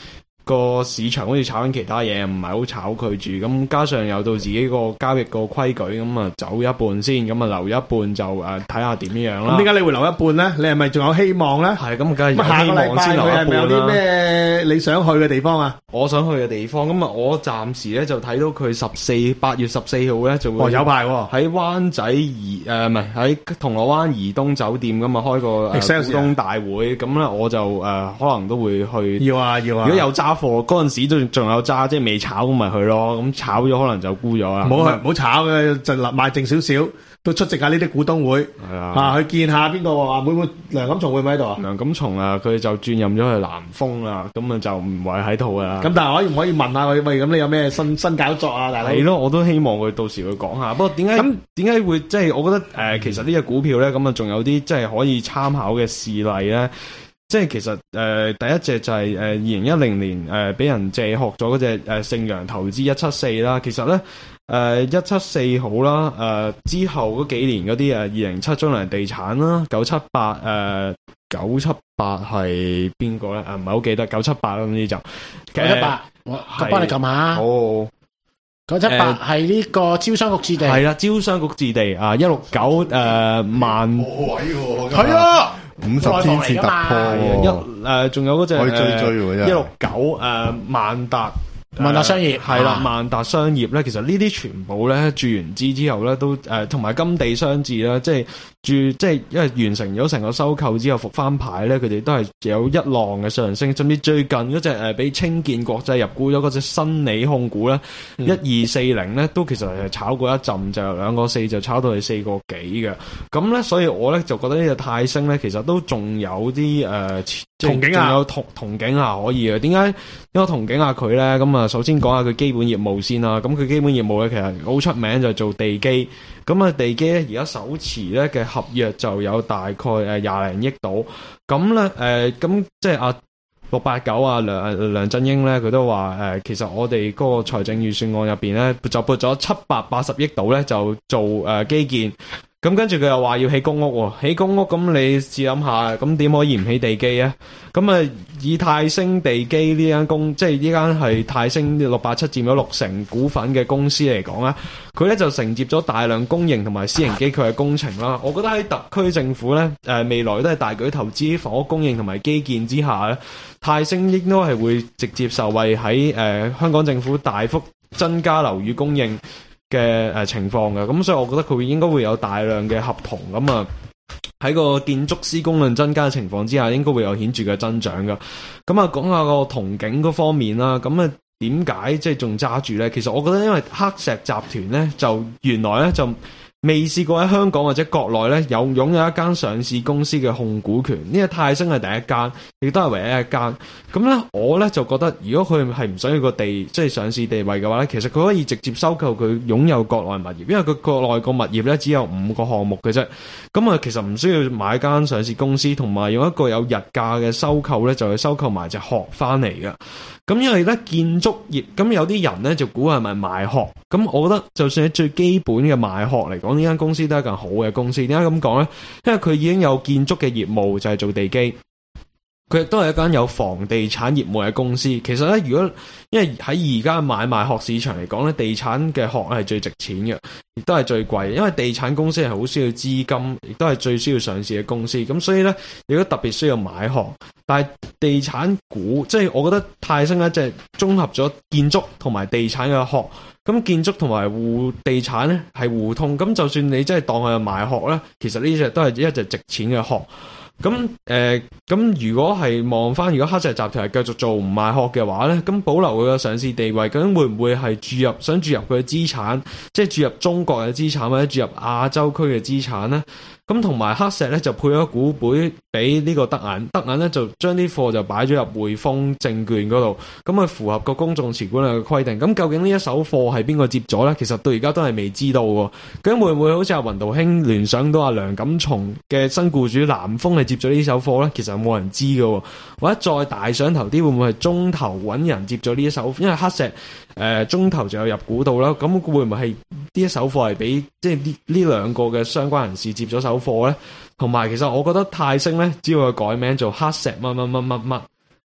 個市場好似炒緊其他嘢，唔係好炒佢住。咁加上有到自己個交易個規矩，咁啊走一半先，咁啊留一半就誒睇下點樣啦。 咁點解你會留一半咧？你係咪仲有希望咧？ 係咁，梗係有下個希望先留一半啦。 係咪有啲咩你想去嘅地方啊？ 我想去嘅地方，咁啊，我暫時咧就睇到佢十四八月十四號咧就會哦有排喎， 喺灣仔怡誒唔係喺銅鑼灣怡東酒店咁啊開個誒股東大會，咁咧我就誒、呃、可能都會去。 要啊要啊！ 如果有揸貨嗰陣時都仲有揸，即係未炒咁咪去咯。咁炒咗可能就沽咗啦。 唔好去唔好炒嘅，就立賣剩少少。都出席下呢啲股東會， 係啊， 啊去見下邊個話會唔會梁錦松會唔會喺度啊？ 梁錦松啊，佢就轉任咗去南豐啦，咁啊就唔會喺度啦。 咁但係可以唔可以問下佢？喂，咁你有咩新新搞作啊？大佬係咯，我都希望佢到時會講下。不過點解咁點解會即係、就是、我覺得誒、呃，其實呢隻股票咧，咁啊仲有啲即係可以參考嘅事例咧。即係其實誒、呃、第一隻就係誒二零一零年誒俾、呃、人借學咗嗰隻誒盛陽投資一七四啦，其實咧誒一七四好啦，誒、呃、之後嗰幾年嗰啲誒二零七中糧地產啦，九七八誒九七八係邊個咧？誒唔係好記得九七八啦，咁呢就九七八，我我幫你撳下。 好。 九七八係呢個招商局置地， 係啦，招商局置地啊，一六九誒萬， 係啊， 五十天線突破， 一誒仲有嗰隻可以追追喎， 一六九誒萬達。 萬達商業係啦，萬達商業咧，其實呢啲全部咧注完資之後咧，都誒同埋金地商置啦，即係注即係因為完成咗成個收購之後復翻牌咧，佢哋都係有一浪嘅上升，甚至最近嗰隻誒俾青建國際入股咗嗰隻新理控股咧，一二四零咧都其實係炒過一陣，就由兩個四就炒到去四個幾嘅。咁咧，所以我咧就覺得呢隻泰升咧，其實都仲有啲誒憧憬啊， 有同憧憬下可以嘅。點解？因為憧憬下佢咧，咁啊，首先講下佢基本業務先啦。咁佢基本業務咧，其實好出名就係做地基。咁啊，地基咧而家手持咧嘅合約就有大概誒廿零億度。咁咧誒，咁即係阿六八九啊梁梁振英咧，佢都話誒、呃，其實我哋嗰個財政預算案入邊咧，就撥咗七百八十億度咧，就做誒、呃、基建。咁跟住佢又話要起公屋，起公屋咁你試諗下，咁點可以唔起地基啊？咁啊，以泰升地基呢間公，即係呢間係泰升六八七佔咗六成股份嘅公司嚟講咧，佢咧就承接咗大量公營同埋私營機構嘅工程啦。我覺得喺特區政府咧，誒、呃、未來都係大舉投資房屋供應同埋基建之下咧，泰升應該係會直接受惠喺誒、呃、香港政府大幅增加樓宇供應嘅誒情況嘅，咁所以我覺得佢會應該會有大量嘅合同，咁啊喺個建築施工量增加嘅情況之下，應該會有顯著嘅增長噶。咁啊講下個銅景嗰方面啦，咁啊點解即係仲揸住咧？其實我覺得因為黑石集團咧就原來咧就未試過喺香港或者國內咧有擁有一間上市公司嘅控股權，呢個泰升係第一間，亦都係唯一一間。咁咧，我咧就覺得，如果佢係唔想要個地，即係上市地位嘅話咧，其實佢可以直接收購佢擁有國內物業，因為佢國內個物業咧只有五個項目嘅啫。咁啊，其實唔需要買間上市公司，同埋用一個有日價嘅收購咧，就去收購埋隻殼翻嚟嘅。咁因為咧建築業，咁有啲人咧就估係咪賣殼？咁我覺得就算係最基本嘅賣殼嚟講，呢間公司都係一間好嘅公司。點解咁講咧？因為佢已經有建築嘅業務，就係做地基。佢亦都係一間有房地產業務嘅公司。其實咧，如果因為喺而家買賣殼市場嚟講咧，地產嘅殼係最值錢嘅，亦都係最貴。因為地產公司係好需要資金，亦都係最需要上市嘅公司。咁所以咧，如果特別需要買殼，但係地產股，即係我覺得泰升咧，即係綜合咗建築同埋地產嘅殼。咁建築同埋互地產咧係互通。咁就算你真係當佢係買殼咧，其實呢隻都係一隻值錢嘅殼。咁誒，咁、呃、如果係望翻，如果黑石集團係繼續做唔賣殼嘅話咧，咁保留佢嘅上市地位，究竟會唔會係注入想注入佢嘅資產，即係注入中國嘅資產或者注入亞洲區嘅資產咧？咁同埋黑石咧就配咗股本俾呢個德銀，德銀咧就將啲貨就擺咗入匯豐證券嗰度，咁啊符合個公眾持股量嘅規定。咁究竟呢一手貨係邊個接咗咧？其實到而家都係未知道喎。究竟會唔會好似阿雲道興聯想到阿梁錦松嘅新僱主南豐係接咗呢手貨咧？其實冇人知㗎。或者再大上頭啲，會唔會係中投揾人接咗呢一手？因為黑石誒、呃、中投就有入股到啦。咁會唔會係呢一手貨係俾即係呢呢兩個嘅相關人士接咗手貨咧？同埋其實我覺得泰升咧，只要佢改名做黑石乜乜乜乜乜，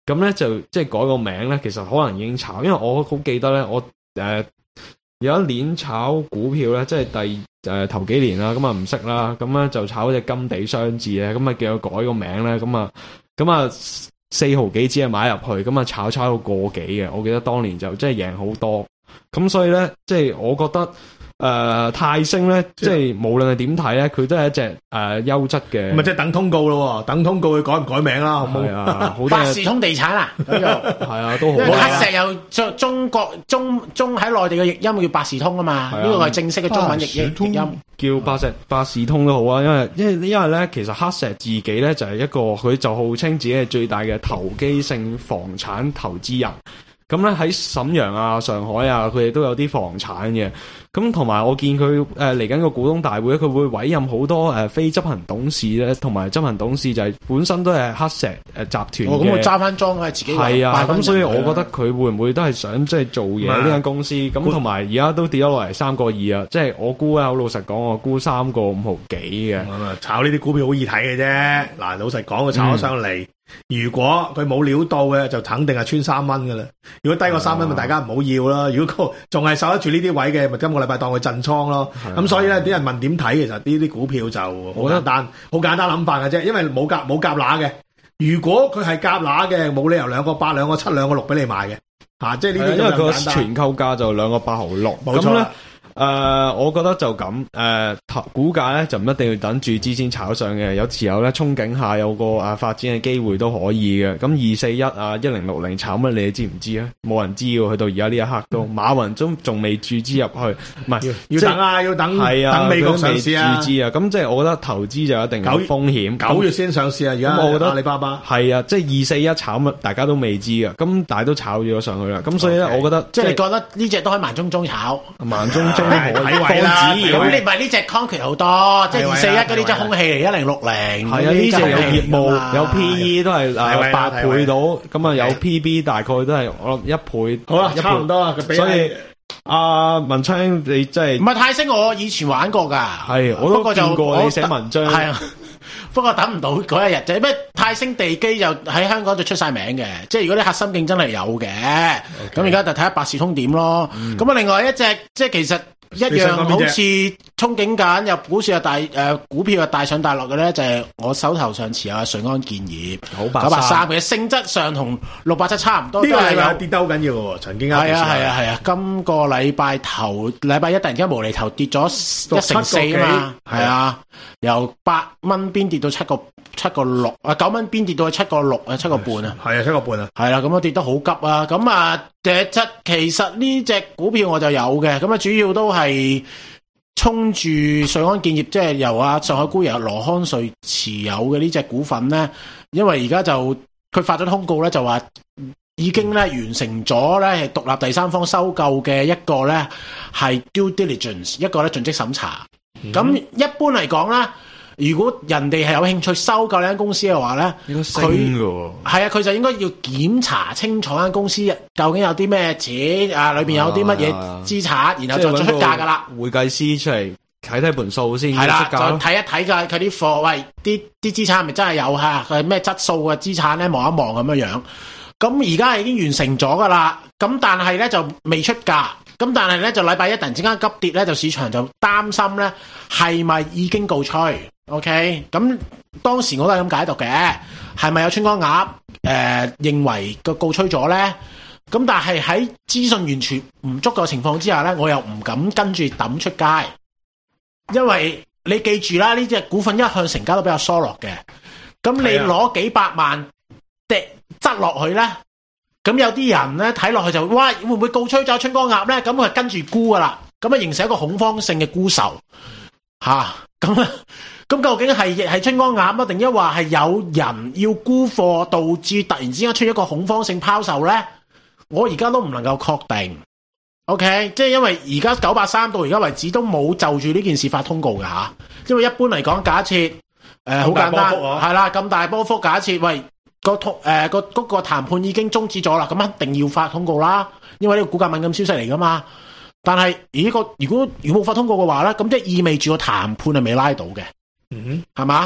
咁咧就即係改個名咧，其實可能已經炒，因為我好記得咧，我誒、呃、有一年炒股票咧，即係第誒、呃、頭幾年啦，咁啊唔識啦，咁咧就炒隻金地雙字咧，咁啊叫佢改個名咧，咁啊咁啊四毫幾紙啊買入去，咁啊炒炒到個幾嘅，我記得當年就即係贏好多，咁所以咧即係我覺得。誒、呃，泰星咧，即係無論係點睇咧，佢都係一隻誒優質嘅。 咪即係等通告咯，等通告佢改唔改名啦，好唔好？ 係啊，好百事通地產啊，咁就係啊，都好。 黑石又中中國中中喺內地嘅譯音叫百事通啊嘛，呢個係正式嘅中文譯音譯音。 叫百事百事通都好啊，因為因為因為咧，其實黑石自己咧就係一個，佢就號稱自己係最大嘅投機性房產投資人。咁咧喺瀋陽啊、上海啊，佢哋都有啲房產嘅。咁同埋我見佢誒嚟緊個股東大會，佢會委任好多誒、呃、非執行董事咧，同埋執行董事就係本身都係黑石誒、呃、集團嘅。 咁我揸翻莊係自己係啊，咁所以我覺得佢會唔會都係想即係做嘢呢間公司？咁同埋而家都跌咗落嚟三個二啊！即係我估啊，好老實講，我估三個五毫幾嘅。 炒呢啲股票好易睇嘅啫。嗱，老實講，佢炒咗上嚟。嗯如果佢冇料到嘅，就肯定係穿三蚊噶啦。如果低過三蚊，咪大家唔好要啦。如果仲係受得住呢啲位嘅，咪今個禮拜當佢震倉咯。咁所以咧，啲人問點睇，其實呢啲股票就好簡單，好簡單諗法嘅啫。因為冇夾冇夾乸嘅。如果佢係夾乸嘅，冇理由兩個八、兩個七、兩個六俾你買嘅。吓、啊，即係呢啲。因為個全購價就兩個八毫六， 冇錯。 誒、呃，我覺得就咁誒、呃，股價咧就唔一定要等住資先炒上嘅，有時候咧憧憬下有個誒、啊、發展嘅機會都可以嘅。咁二四一啊，一零六零炒乜你知唔知啊？冇人知喎，去到而家呢一刻都，馬雲都仲未注資入去，唔係要等啊，要等係啊，等美國上市啊， 注資啊。咁即係我覺得投資就一定有風險。 九月先上市啊，而家我覺得阿里巴巴係啊，即係二四一炒乜大家都未知嘅，咁但係都炒咗上去啦。咁所以咧，我覺得即係你覺得呢隻都可以慢中中炒， 慢中中可以。 咁你唔係呢隻 concrete 好多，即係二四一嗰啲即係空氣嚟，一零六零。 係啊，呢隻有業務，有 P E 都係誒八倍到，咁啊有 P B 大概都係我諗一倍。 好啦，差唔多啦。 所以阿文昌你真係唔係泰星，我以前玩過㗎。 係，我都見過你寫文章。 係啊，不過等唔到嗰一日就咩泰星地基就喺香港就出晒名嘅，即係如果啲核心競爭力有嘅，咁而家就睇下百事通點咯。咁啊，另外一隻即係其實。一樣好似憧憬緊，又股市又大誒、呃，股票又大上大落嘅咧，就係、是、我手頭上持有嘅瑞安建業九八三嘅性質上同六八七差唔多。呢、這個係有跌得好緊要嘅，曾經係啊係啊係啊，今個禮拜頭禮拜一突然間無厘頭跌咗一成四啊嘛，係啊，由八蚊邊跌到七個七個六啊，九蚊邊跌到七個六啊，七個半啊， 係啊七個半啊， 係啦，咁啊跌得好急啊，咁啊第七其實呢隻股票我就有嘅，咁啊主要都係。係衝住瑞安建業，即係由啊上海沽油羅康瑞持有嘅呢隻股份咧，因為而家就佢發咗通告咧，就話已經咧完成咗咧係獨立第三方收購嘅一個咧係 due diligence， 一個咧盡職審查。咁、嗯、一般嚟講啦，如果人哋係有興趣收購呢間公司嘅話咧，佢係啊，佢就應該要檢查清楚間公司究竟有啲咩錢啊，裏邊有啲乜嘢資產，啊、然後再出價噶啦。 會計師出嚟睇睇盤數先， 係啦，就睇一睇噶佢啲貨，喂，啲啲資產係咪真係有吓？佢係咩質素嘅資產咧？望一望咁樣樣。咁而家係已經完成咗噶啦，咁但係咧就未出價。咁但係咧就禮拜一突然之間急跌咧，就市場就擔心咧係咪已經告吹 ？OK， 咁當時我都係咁解讀嘅，係咪有春江鴨誒認為個告吹咗咧？咁但係喺資訊完全唔足夠情況之下咧，我又唔敢跟住抌出街，因為你記住啦，呢隻股份一向成交都比較疏落嘅，咁你攞幾百萬跌執落去咧？咁有啲人咧睇落去就，哇，會唔會告吹咗春江鴨咧？咁佢跟住沽噶啦，咁啊形成一個恐慌性嘅沽售，吓咁啊，咁究竟係係春江鴨啊，定一話係有人要沽貨，導致突然之間出一個恐慌性拋售咧？我而家都唔能夠確定。OK， 即係因為而家九八三到而家為止都冇就住呢件事發通告嘅吓，因為一般嚟講，假設誒好簡單係啦，咁大波幅，假設喂。個通誒個嗰個談判已經終止咗啦，咁一定要發通告啦，因為呢個股價敏感消息嚟噶嘛。但係呢個如果如果冇發通告嘅話咧，咁即係意味住個談判係未拉到嘅，嗯哼，係嘛？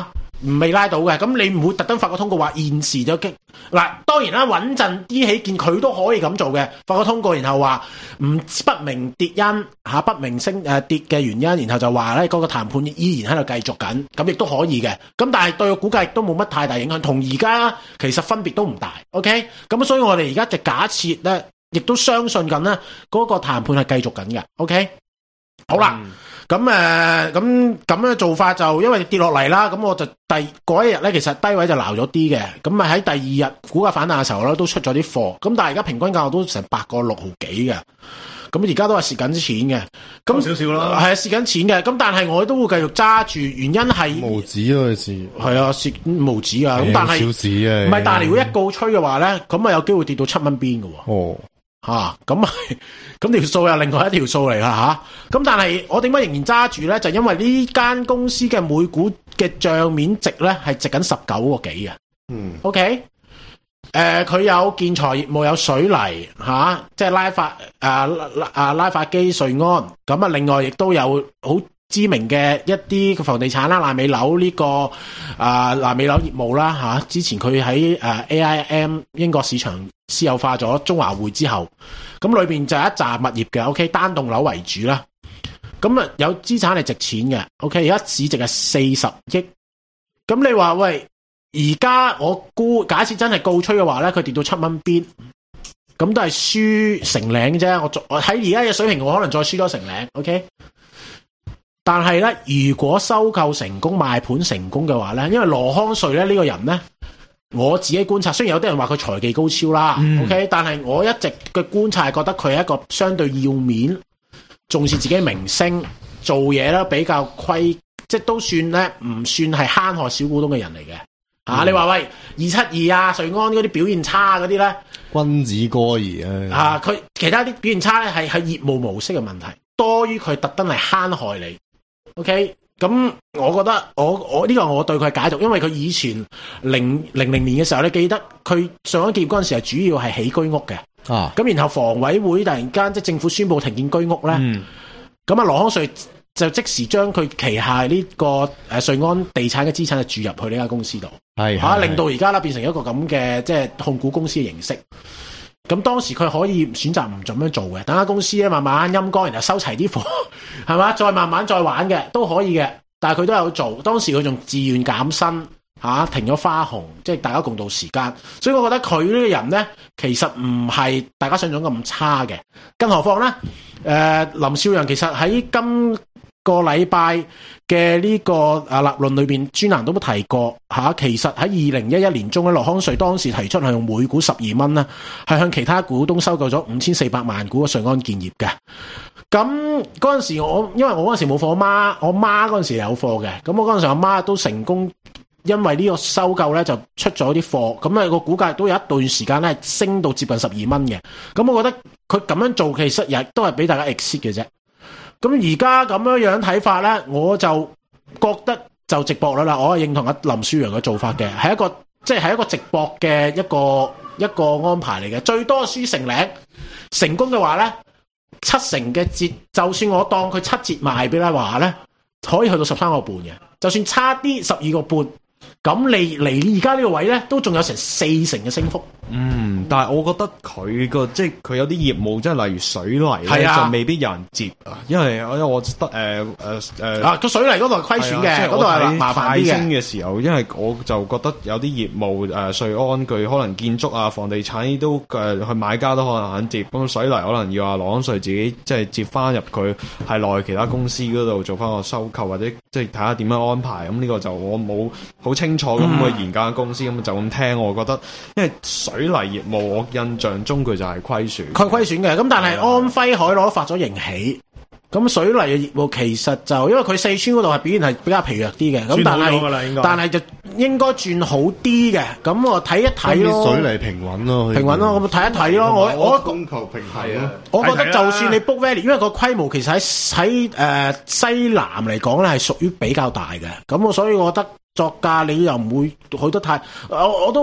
唔未拉到嘅，咁你唔會特登發個通告話現時就激嗱，當然啦，穩陣啲起見佢都可以咁做嘅，發個通告然後話唔不明跌因嚇不明升誒、呃、跌嘅原因，然後就話咧嗰個談判依然喺度繼續緊，咁亦都可以嘅，咁但係對我估計亦都冇乜太大影響，同而家其實分別都唔大 ，OK， 咁所以我哋而家就假設咧，亦都相信緊咧嗰個談判係繼續緊嘅 ，OK， 好啦。嗯咁誒，咁咁嘅做法就因為跌落嚟啦，咁我就第嗰一日咧，其實低位就撈咗啲嘅，咁啊喺第二日股價反彈嘅時候咧，都出咗啲貨，咁但係而家平均價都成八個六毫幾嘅，咁而家都係蝕緊錢嘅，咁少少啦， 係啊蝕緊錢嘅，咁但係我都會繼續揸住，原因係無止咯，蝕係啊蝕無止啊，咁但係唔係，但係如果一告吹嘅話咧，咁啊有機會跌到七蚊邊嘅喎。哦。吓咁咪咁條數又另外一條數嚟啦吓，咁、啊、但係我點解仍然揸住咧？就因為呢間公司嘅每股嘅賬面值咧係值緊十九個幾嘅。嗯 ，OK， 誒、呃，佢有建材業務，有水泥吓、啊，即係拉發誒啊拉發機、瑞安，咁啊，另外亦都有好知名嘅一啲房地產啦、爛尾樓呢、這個啊爛尾樓業務啦吓、啊，之前佢喺誒 A I M 英國市場私有化咗中華匯之後，咁裏邊就有一紮物業嘅 ，OK 單棟樓為主啦，咁啊有資產係值錢嘅 ，OK 而家市值係四十億，咁你話喂，而家我估假設真係告吹嘅話咧，佢跌到七蚊邊，咁都係輸成領啫，我我喺而家嘅水平，我可能再輸多成領 ，OK。但係咧，如果收購成功、賣盤成功嘅話咧，因為羅康瑞咧呢個人咧，我自己觀察，雖然有啲人話佢財技高超啦、嗯、，OK， 但係我一直嘅觀察係覺得佢係一個相對要面、重視自己名聲、做嘢咧比較規，即係都算咧唔算係慳害小股東嘅人嚟嘅。吓、嗯啊，你話喂二七二啊、瑞安嗰啲表現差嗰啲咧，君子哥兒啊，啊，佢其他啲表現差咧係係業務模式嘅問題，多於佢特登係慳害你。OK， 咁我覺得我我呢個我對佢解讀，因為佢以前零零零年嘅時候，你記得佢上一屆嗰陣時係主要係起居屋嘅，啊，咁然後房委會突然間即係政府宣布停建居屋咧，咁啊羅康瑞就即時將佢旗下呢個誒瑞安地產嘅資產就注入去呢間公司度，係吓、啊、令到而家啦變成一個咁嘅即係控股公司嘅形式。咁當時佢可以選擇唔咁樣做嘅，等間公司咧慢慢陰乾，然後收齊啲貨，係嘛，再慢慢再玩嘅都可以嘅。但係佢都有做，當時佢仲自願減薪吓，停咗花紅，即係大家共度時間。所以我覺得佢呢個人咧，其實唔係大家想象咁差嘅。更何況咧，誒、呃、林少陽其實喺今個禮拜嘅呢個啊立論裏邊專欄都提過吓，其實喺二零一一年中咧，羅康瑞當時提出係用每股十二蚊啦，係向其他股東收購咗五千四百萬股嘅瑞安建業嘅。咁嗰陣時我因為我嗰陣時冇貨，我媽我媽嗰陣時有貨嘅，咁我嗰陣時阿媽都成功，因為呢個收購咧就出咗啲貨，咁啊個股價都有一段時間咧升到接近十二蚊嘅。咁我覺得佢咁樣做其實亦都係俾大家 exit 嘅啫。咁而家咁樣樣睇法咧，我就覺得就直播率啦，我係認同阿林少陽嘅做法嘅，係一個即係係一個直播嘅一個一個安排嚟嘅，最多輸成領，成功嘅話咧七成嘅折，就算我當佢七折賣俾你話咧，可以去到十三個半嘅，就算差啲十二個半。咁你嚟而家呢個位咧，都仲有成四成嘅升幅。 嗯，但係我覺得佢個即係佢有啲業務，即係例如水泥咧，就未必有人接啊。因為因為我覺得誒誒誒啊個水泥嗰度係虧損嘅，嗰度係麻煩啲嘅。升嘅時候，因為我就覺得有啲業務誒、呃、瑞安佢可能建築啊、房地產都誒去、呃、買家都可能肯接，咁水泥可能要阿羅康瑞自己即係接翻入佢係內其他公司嗰度做翻個收購，或者即係睇下點樣安排。咁呢個就我冇好清楚咁去研究間公司，咁、嗯、就咁聽，我覺得因為水泥業務，我印象中佢就係虧損，佢虧損嘅。咁但係安徽海螺發咗盈喜，咁水泥嘅業務其實就因為佢四川嗰度係表現係比較疲弱啲嘅，咁但係但係就應該轉好啲嘅。咁我睇一睇咯，水泥平穩咯，平穩咯，咁睇一睇咯。我我供求平衡啊，我覺得就算你 book value，因為個規模其實喺喺誒西南嚟講咧係屬於比較大嘅，咁我所以我覺得。作價你又唔會去得太，我我都話，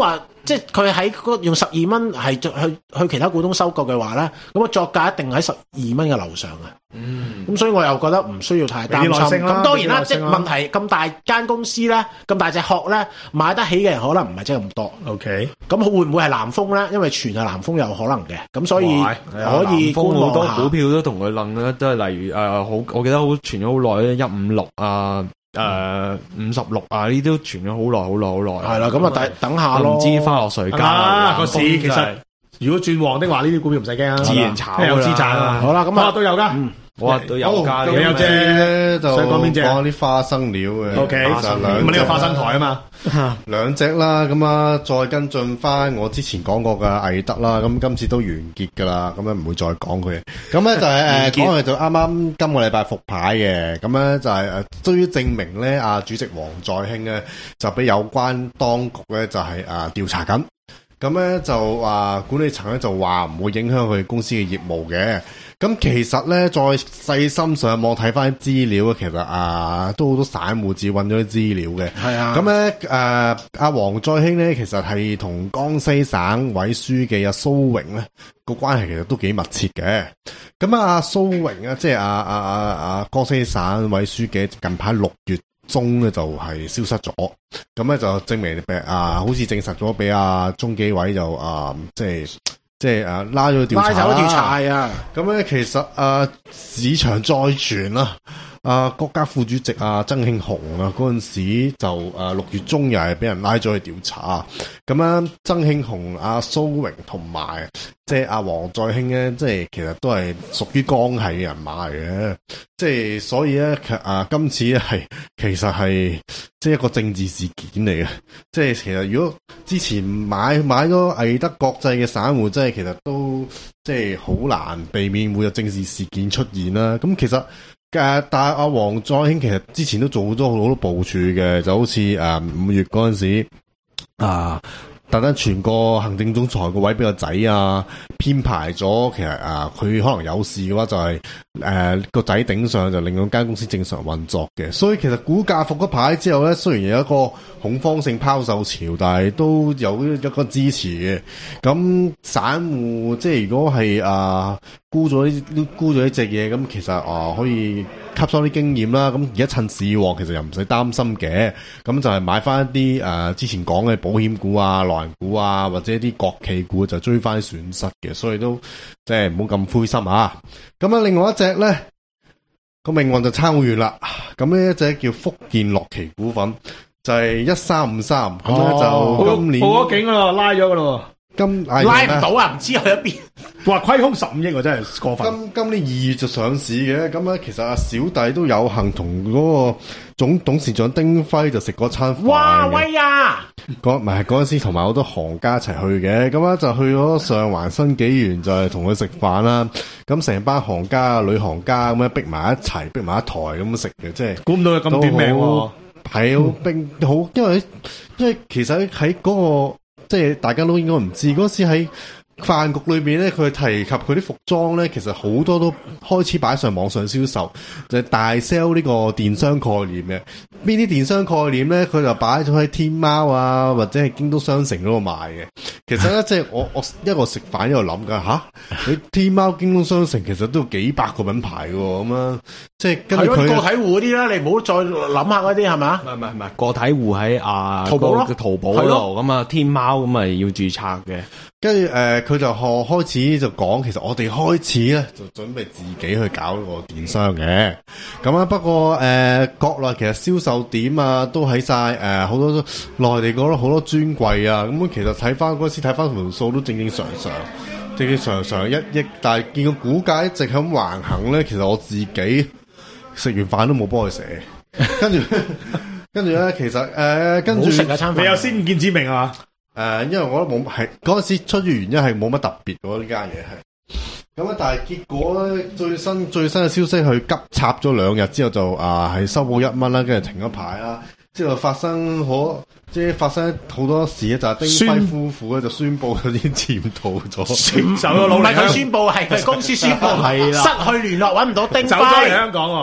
即係佢喺嗰用十二蚊係去去其他股東收購嘅話咧，咁個作價一定喺十二蚊嘅樓上啊。嗯，咁所以我又覺得唔需要太擔心。咁當然啦，即係問題咁大間公司咧，咁大隻殼咧，買得起嘅人可能唔係真係咁多。 OK， 咁會唔會係南豐咧？因為全係南豐有可能嘅，咁所以可以觀望下。 好多股票都同佢諗咧，都係例如誒好、呃，我記得好傳咗好耐咧，一五六啊。誒，五十六啊，呢啲都傳咗好耐，好耐，好耐。係啦，咁啊，等等下咯。唔知花落誰家個市其實如果轉旺的話，呢啲股票唔使驚啊，自然炒有資產啊。好啦，咁啊都有噶。 我都有噶， 你有隻咧就講邊隻？ 講啲花生料嘅。 O K，咁啊呢個花生台啊嘛， 兩隻啦，咁啊再跟進翻我之前講過嘅毅德啦，咁今次都完結噶啦，咁樣唔會再講佢。咁咧就係誒講佢就啱啱今個禮拜復牌嘅，咁咧就係誒終於證明咧，阿主席黃在興咧就俾有關當局咧就係誒調查緊，咁咧就話管理層咧就話唔會影響佢公司嘅業務嘅。咁其實咧，再細心上網睇翻資料，其實啊，都好多散戶自揾咗啲資料嘅。係啊。咁咧，誒、呃，阿黃在興咧，其實係同江西省委書記阿蘇榮咧個關係其實都幾密切嘅。咁啊，阿蘇榮啊，即係阿阿阿阿江西省委書記，近排六月中咧就係消失咗。咁咧就證明俾啊，好似證實咗俾阿中紀委就啊，即係。即係誒拉咗調查啦，拉走調查啊！咁咧其實誒、呃、市場再傳啦，啊國家副主席啊曾慶紅啊嗰陣時就誒六、呃、月中又係俾人拉咗去調查，咁樣曾慶紅、阿蘇榮同埋即係阿黃在興咧，即係其實都係屬於江系嘅人馬嚟嘅，即係所以咧啊今次咧係其實係即係一個政治事件嚟嘅，即係其實如果之前買買咗毅德國際嘅散戶，即係其實都即係好難避免會有政治事件出現啦。咁其實誒，但係阿黃在興其實之前都做咗好多部署嘅，就好似誒五月嗰陣時啊。特登傳個行政總裁個位俾個仔啊，編排咗其實啊，佢可能有事嘅話就係誒個仔頂上，就令到間公司正常運作嘅。所以其實股價復咗牌之後咧，雖然有一個恐慌性拋售潮，但係都有一個支持嘅。咁散戶即係如果係啊沽咗呢沽咗呢隻嘢，咁其實啊可以吸收啲經驗啦。咁而家趁市旺，其實又唔使擔心嘅。咁就係買翻一啲誒、啊、之前講嘅保險股啊、內銀股啊，或者啲國企股就追翻損失嘅。所以都即係唔好咁灰心啊。咁啊，另外一隻咧個命運就差好遠啦。咁呢一隻叫福建樂奇股份，就係一三五三。咁咧就今年報咗警咯，拉咗噶咯。 今拉唔到啊，唔知去咗邊。 話虧空十五億，真係過分。 今今年二月就上市嘅，咁咧其實阿小弟都有幸同嗰個總董事長丁輝就食過餐飯。 哇威啊！ 嗰唔係嗰陣時同埋好多行家一齊去嘅，咁咧就去咗上環新紀元，就係同佢食飯啦。咁成班行家、女行家咁樣逼埋一齊，逼埋一台咁食嘅，即係估唔到佢咁短命喎。 係好冰好，因為因為其實喺嗰、嗰個。即係大家都應該唔知，嗰時喺飯局裏邊咧，佢提及佢啲服裝咧，其實好多都開始擺上網上銷售，就係、是、大 sell 呢個電商概念嘅。邊啲電商概念咧，佢就擺咗喺天貓啊，或者係京都商城嗰度賣嘅。其實咧，即係我我一個食飯一路諗㗎吓，你天貓、京都商城其實都有幾百個品牌嘅咁樣，即係跟住佢個體戶嗰啲啦，你唔好再諗下嗰啲係咪？ 唔係唔係唔係個體戶喺啊淘寶咯， 淘寶嗰度咁啊，天貓咁啊要註冊嘅。 跟住誒，佢、呃、就學開始就講，其實我哋開始咧就準備自己去搞呢個電商嘅。咁啊，不過誒、呃，國內其實銷售點啊，都喺晒誒好多內地嗰度好多專櫃啊。咁其實睇翻嗰時睇翻條數都正正常常，正正常常一億。但係見個股價一直咁橫行咧，其實我自己食完飯都冇幫佢寫。跟住跟住咧，其實誒、呃、跟住食一餐飯， 你有先見之明係嘛？ 誒、呃，因為我覺得冇係嗰陣時出於原因係冇乜特別嘅呢間嘢係，咁啊但係結果咧最新最新嘅消息，佢急插咗兩日之後就啊係、呃、收報一蚊啦，跟住停咗牌啦，之後發生好即係發生好多事咧，就係、是、丁輝夫婦咧就宣布佢啲潛逃咗， 走咗佬， 唔係佢宣布係佢公司宣布係啦，失去聯絡揾唔到丁輝， 走咗嚟香港喎。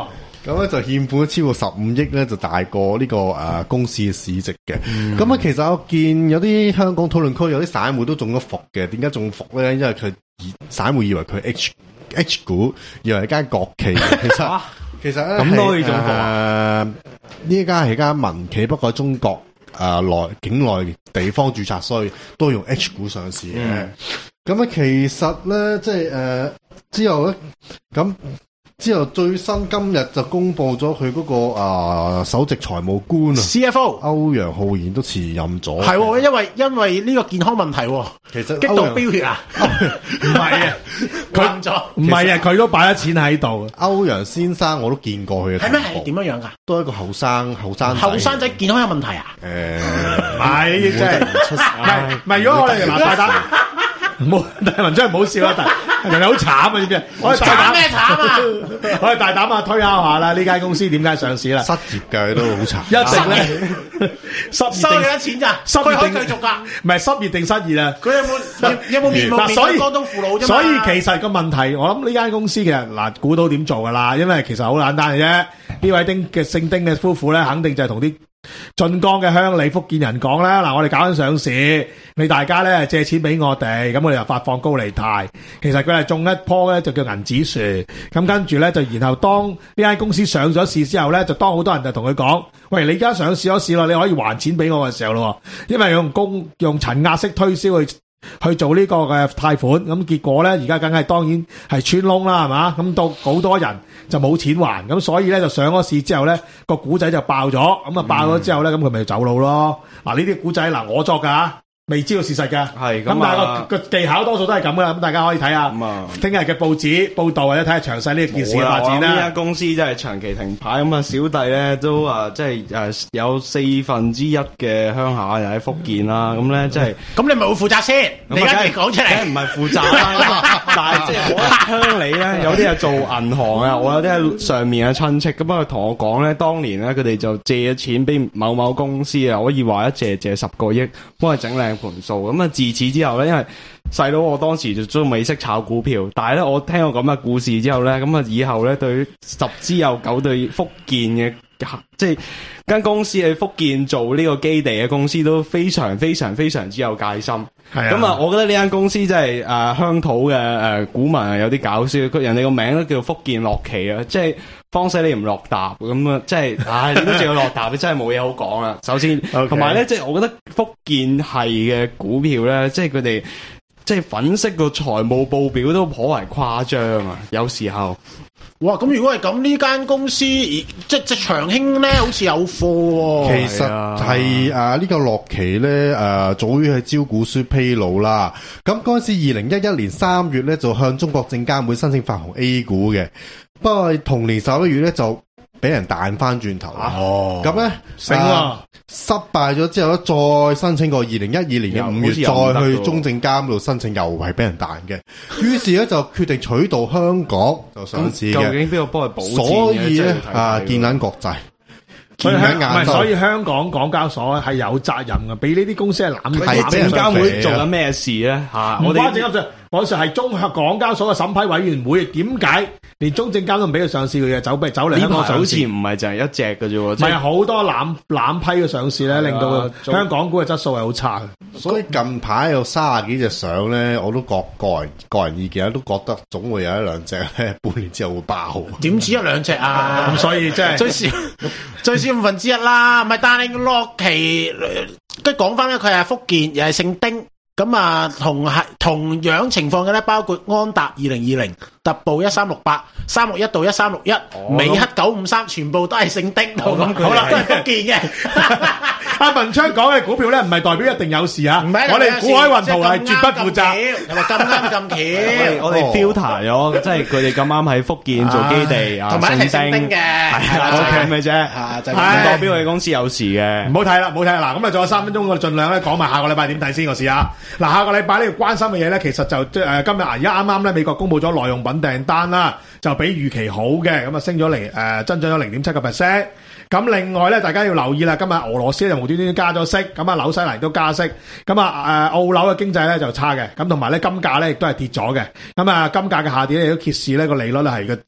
咁咧就欠款超過十五億咧，就大過呢、這個誒、呃、公司嘅市值嘅。咁啊、嗯，其實我見有啲香港討論區有啲散戶都中咗伏嘅。點解中伏咧？因為佢散戶以為佢 H H 股，以為係間國企。其實、啊、其實咧咁都可以中伏啊！呢間係間民企，不過中國誒內、呃、境內地方註冊，所以都用 H 股上市嘅。咁啊、嗯，其實咧即係誒、呃、之後咧咁。之後最新今日就公布咗佢嗰個啊、呃、首席財務官啊 C F O 歐陽浩然都辭任咗。 係，因為因為呢個健康問題， 其實激到飆血啊！ 唔係啊，佢咗唔係啊，佢都擺咗錢喺度。 歐陽先生我都見過佢嘅。 係咩？係點樣樣噶？ 都係一個後生後生後生仔健康有問題啊？ 誒， 唔係，真係唔係唔係。如果我哋嗱大膽。唔好，大文真係唔好笑啦！但人哋好慘啊，知唔知？我哋大膽咩慘啊？我哋大膽啊，推敲下啦！呢間公司點解上市啦？ 失業嘅都好慘， 一直咧失業收幾多錢咋？ 失業定繼續噶？ 唔係失業定失業啊？ 佢有冇有冇面冇面對江東父老啫嘛？ 所以其實個問題，我諗呢間公司其實嗱估到點做噶啦，因為其實好簡單嘅啫。呢位丁嘅姓丁嘅夫婦咧，肯定就係同啲晉江嘅鄉里福建人講啦，嗱，我哋搞緊上市，你大家咧借錢俾我哋，咁我哋又發放高利貸。其實佢係種一棵咧就叫銀紙樹，咁跟住咧就然後當呢間公司上咗市之後咧，就當好多人就同佢講，喂，你而家上市咗市咯，你可以還錢俾我嘅時候咯，因為用公用層壓式推銷去去做呢個嘅貸款，咁結果咧而家梗係當然係穿窿啦，係嘛？咁到好多人就冇錢還，咁所以咧就上咗市之後咧個股仔就爆咗，咁啊爆咗之後咧咁佢咪走路咯。嗱，呢啲股仔嗱我作噶，未知道事實噶，係咁，但係個個技巧多數都係咁噶啦。咁大家可以睇下聽日嘅報紙報道，或者睇下詳細呢件事嘅發展啦。 呢間公司真係長期停牌，咁啊小弟咧都啊即係誒有四分之一嘅鄉下又喺福建啦，咁咧即係咁你咪會負責先？你而家講出嚟，梗係唔係負責啦？但係即係我鄉里咧，有啲係做銀行啊，我有啲係上面嘅親戚，咁啊同我講咧，當年咧佢哋就借咗錢俾某某公司啊，可以話一借借十個億，幫佢整靚盤數。咁啊自此之後咧，因為細佬我當時就都未識炒股票，但係咧我聽過咁嘅故事之後咧，咁啊以後咧對十之有九對福建嘅即係間公司喺福建做呢個基地嘅公司都非常非常非常之有戒心。係咁啊，我覺得呢間公司真係誒鄉土嘅誒股民係有啲搞笑，佢人哋個名都叫福建樂奇啊，即係方死你唔落搭咁啊，即係唉你都仲要落搭，你真係冇嘢好講啦。首先，同埋咧，即係我覺得福建係嘅股票咧，即係佢哋即係粉飾個財務報表都頗為誇張啊，有時候。 哇！咁如果係咁，呢間公司即即長興咧，好似有貨喎。 其實係啊，呢個樂奇咧誒，早於係招股書披露啦。咁嗰陣時，二零一一年三月咧就向中國證監會申請發行 A 股嘅，不過同年十一月咧就俾人彈翻轉頭啦。哦，咁咧成啊失敗咗之後咧，再申請過二零一二年嘅五月，再去中證監度申請，又係俾人彈嘅。於是咧就決定取道香港就上市嘅。究竟邊個幫佢保薦？所以咧啊，建銀國際。 所以香唔係，所以香港港交所係有責任嘅，俾呢啲公司係攬係證監會做緊咩事咧？吓，我哋證監會嗰時係中香港交所嘅審批委員會，點解連中證監都唔俾佢上市嘅嘢，走俾走嚟香港上市？好似唔係就係一隻嘅啫喎，唔係好多攬攬批嘅上市咧，令到香港股嘅質素係好差嘅。 所以近排有三十幾隻上咧，我都覺個人個人意見都覺得總會有一兩隻咧，半年之後會爆。 點止一兩隻啊？咁所以即係最少最少五分之一啦，唔係，但係樂奇跟講翻咧，佢係福建，又係姓丁，咁啊同係同樣情況嘅咧，包括安達二零二零、特步一三六八、三六一到一三六一、美克九五三，全部都係姓丁。好啦，都係福建嘅。 阿文昌講嘅股票咧，唔係代表一定有事啊！我哋股海運圖係絕不負責。 係咪咁啱咁巧？ 我哋 filter 咗，即係佢哋咁啱喺福建做基地啊， 同埋係姓丁嘅， 係啦，OK 咩啫？啊，就唔代表我哋公司有事嘅。 唔好睇啦，唔好睇啦。嗱，咁啊，仲有三分鐘，我哋盡量咧講埋下個禮拜點睇先個事啊。嗱，下個禮拜呢個關心嘅嘢咧，其實就即係誒今日而家啱啱咧美國公布咗耐用品訂單啦，就比預期好嘅，咁啊升咗嚟誒增長咗零點七個 percent。咁另外咧，大家要留意啦，今日俄羅斯就無端端加咗息，咁啊紐西蘭都加息，咁啊誒澳紐嘅經濟咧就差嘅，咁同埋咧金價咧亦都係跌咗嘅，咁啊金價嘅下跌咧亦都揭示呢個利率咧係個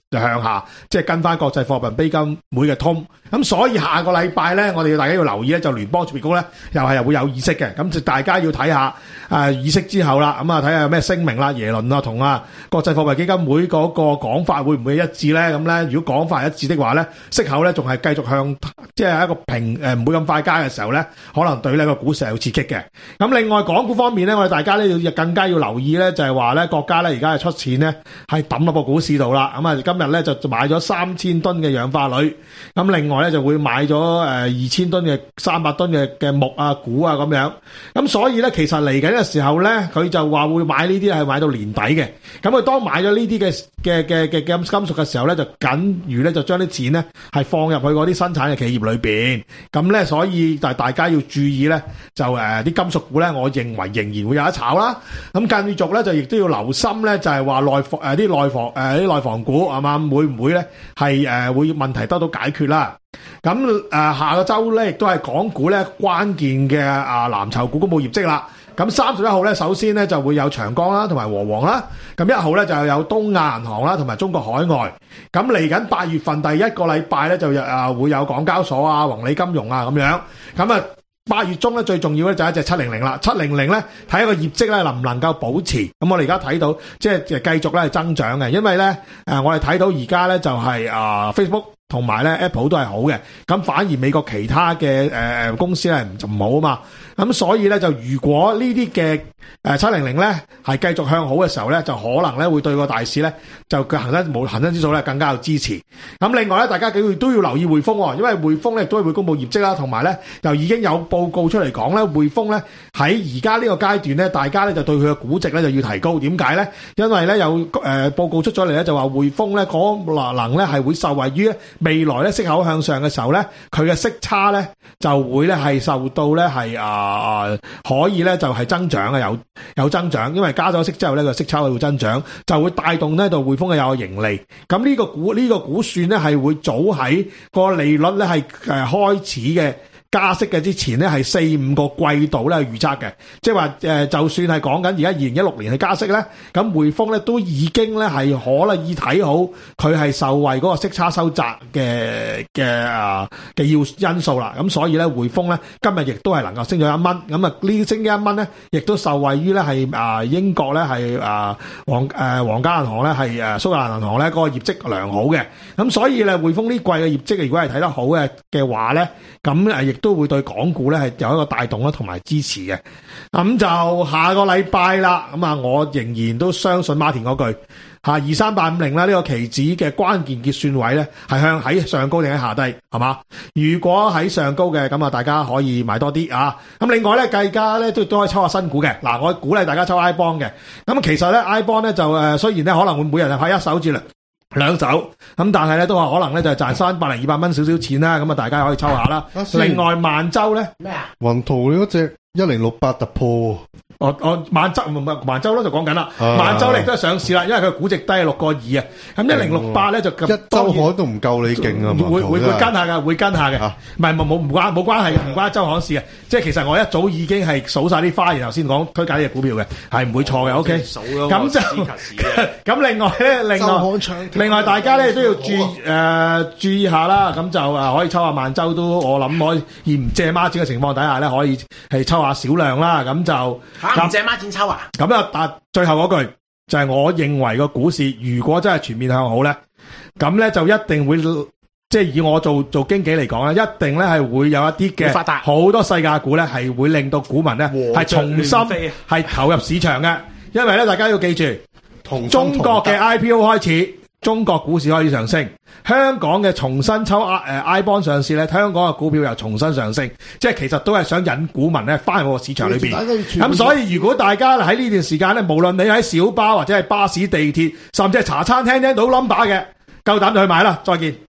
就向下，即係跟翻國際貨幣基金會嘅通。咁所以下個禮拜咧，我哋大家要留意咧，就聯邦儲備局咧又係又會有議息嘅。咁就大家要睇下誒議息之後啦，咁啊睇下有咩聲明啦，耶倫啊同啊國際貨幣基金會嗰個講法會唔會一致咧？咁咧如果講法一致的話咧，息口咧仲係繼續向即係一個平誒唔會咁快加嘅時候咧，可能對呢個股市係有刺激嘅。咁另外港股方面咧，我哋大家咧要更加要留意咧，就係話咧國家咧而家係出錢咧係抌落個股市度啦。咁啊今日咧就買咗三千噸嘅氧化鋁，咁另外咧就會買咗誒二千噸嘅三百噸嘅嘅木啊股啊咁樣。咁所以咧其實嚟緊嘅時候咧，佢就話會買呢啲係買到年底嘅。咁佢當買咗呢啲嘅嘅嘅嘅金金屬嘅時候咧，就緊如咧就將啲錢咧係放入去嗰啲生產嘅企業裏邊。咁咧所以就大家要注意咧，就誒啲、呃、金屬股咧，我認為仍然會有得炒啦。咁繼續咧就亦都要留心咧，就係話內房誒啲內房誒啲內房股係嘛，會唔會咧係誒會問題得到解決啦？咁誒、呃、下個週咧亦都係港股咧關鍵嘅啊藍籌股公佈業績啦。咁三十一號咧，首先咧就會有長江啦，同埋和黃啦。咁一號咧就有東亞銀行啦，同埋中國海外。咁嚟緊八月份第一個禮拜咧就誒會有港交所啊、宏利金融啊咁樣。咁啊八月中咧最重要咧就係一隻七零零啦，七零零咧睇一個業績咧能唔能夠保持。咁我哋而家睇到即係繼續咧係增長嘅，因為咧誒我哋睇到而家咧就係啊 Facebook。同埋咧 Apple 都係好嘅，咁反而美國其他嘅誒誒公司咧就唔好啊嘛，咁所以咧就如果呢啲嘅誒七零零咧係繼續向好嘅時候咧，就可能咧會對個大市咧就個恒生冇恒生指數咧更加有支持。咁另外咧，大家都要都要留意匯豐喎，因為匯豐咧都係會公布業績啦，同埋咧又已經有報告出嚟講咧，匯豐咧喺而家呢個階段咧，大家咧就對佢嘅估值咧就要提高。點解咧？因為咧有誒、呃、報告出咗嚟咧，就話匯豐咧可能咧係會受惠於未來咧息口向上嘅時候咧，佢嘅息差咧就會咧係受到咧係啊可以咧就係增長嘅，有有增長，因為加咗息之後咧個息差會增長，就會帶動呢度匯豐嘅有盈利。咁呢個估呢、呢個估算咧係會早喺個利率咧係誒開始嘅。加息嘅之前咧係四五個季度咧預測嘅，即係話誒就算係講緊而家二零一六年嘅加息咧，咁匯豐咧都已經咧係可能以睇好佢係受惠嗰個息差收窄嘅嘅啊嘅要因素啦。咁所以咧匯豐咧今日亦都係能夠升咗一蚊，咁啊呢升咗一蚊咧，亦都受惠於咧係啊英國咧係啊皇誒皇家銀行咧係誒蘇格蘭銀行咧嗰個業績良好嘅，咁所以咧匯豐呢季嘅業績如果係睇得好嘅嘅話咧，咁誒亦都會對港股咧係有一個帶動啦，同埋支持嘅。咁就下個禮拜啦，咁啊，我仍然都相信馬田嗰句吓二三八五零啦，呢個期指嘅關鍵結算位咧係向喺上高定喺下低，係嘛？如果喺上高嘅，咁啊，大家可以買多啲啊。咁另外咧，計家咧都都可以抽下新股嘅。嗱，我鼓勵大家抽 I bond 嘅。咁其實咧 I bond 咧就誒，雖然咧可能會每人係派一手至兩兩手，咁但係咧都話可能咧就係賺三百零二百蚊少少錢啦。咁啊，大家可以抽下啦。另外萬洲咧咩啊？ 雲圖你嗰隻一零六八突破。 我我萬洲唔係萬洲咧就講緊啦，萬洲咧亦都係上市啦，因為佢估值低六個二啊，咁一零六八咧就一周行都唔夠你勁啊， 會會會跟下噶，會跟下嘅，唔係冇冇唔關冇關係嘅，唔關周行事嘅，即係其實我一早已經係數晒啲花，然後先講推介呢隻股票嘅，係唔會錯嘅 ，OK。咁就咁另外咧，另外另外大家咧都要注誒注意下啦，咁就誒可以抽下萬洲都，我諗可以唔借孖展嘅情況底下咧，可以係抽下少量啦，咁就。 唔借孖展抽啊！ 咁啊，但最後嗰句就係我認為個股市如果真係全面向好咧，咁咧就一定會即係以我做做經紀嚟講咧，一定咧係會有一啲嘅好多細價股咧係會令到股民咧係重新係投入市場嘅，因為咧大家要記住，同中國嘅 I P O 開始。中國股市開始上升，香港嘅重新抽 I 誒 I bond 上市咧，香港嘅股票又重新上升，即係其實都係想引股民咧翻入個市場裏邊。咁所以如果大家喺呢段時間咧，無論你喺小巴或者係巴士、地鐵，甚至係茶餐廳聽到 number 嘅，夠膽就去買啦！再見。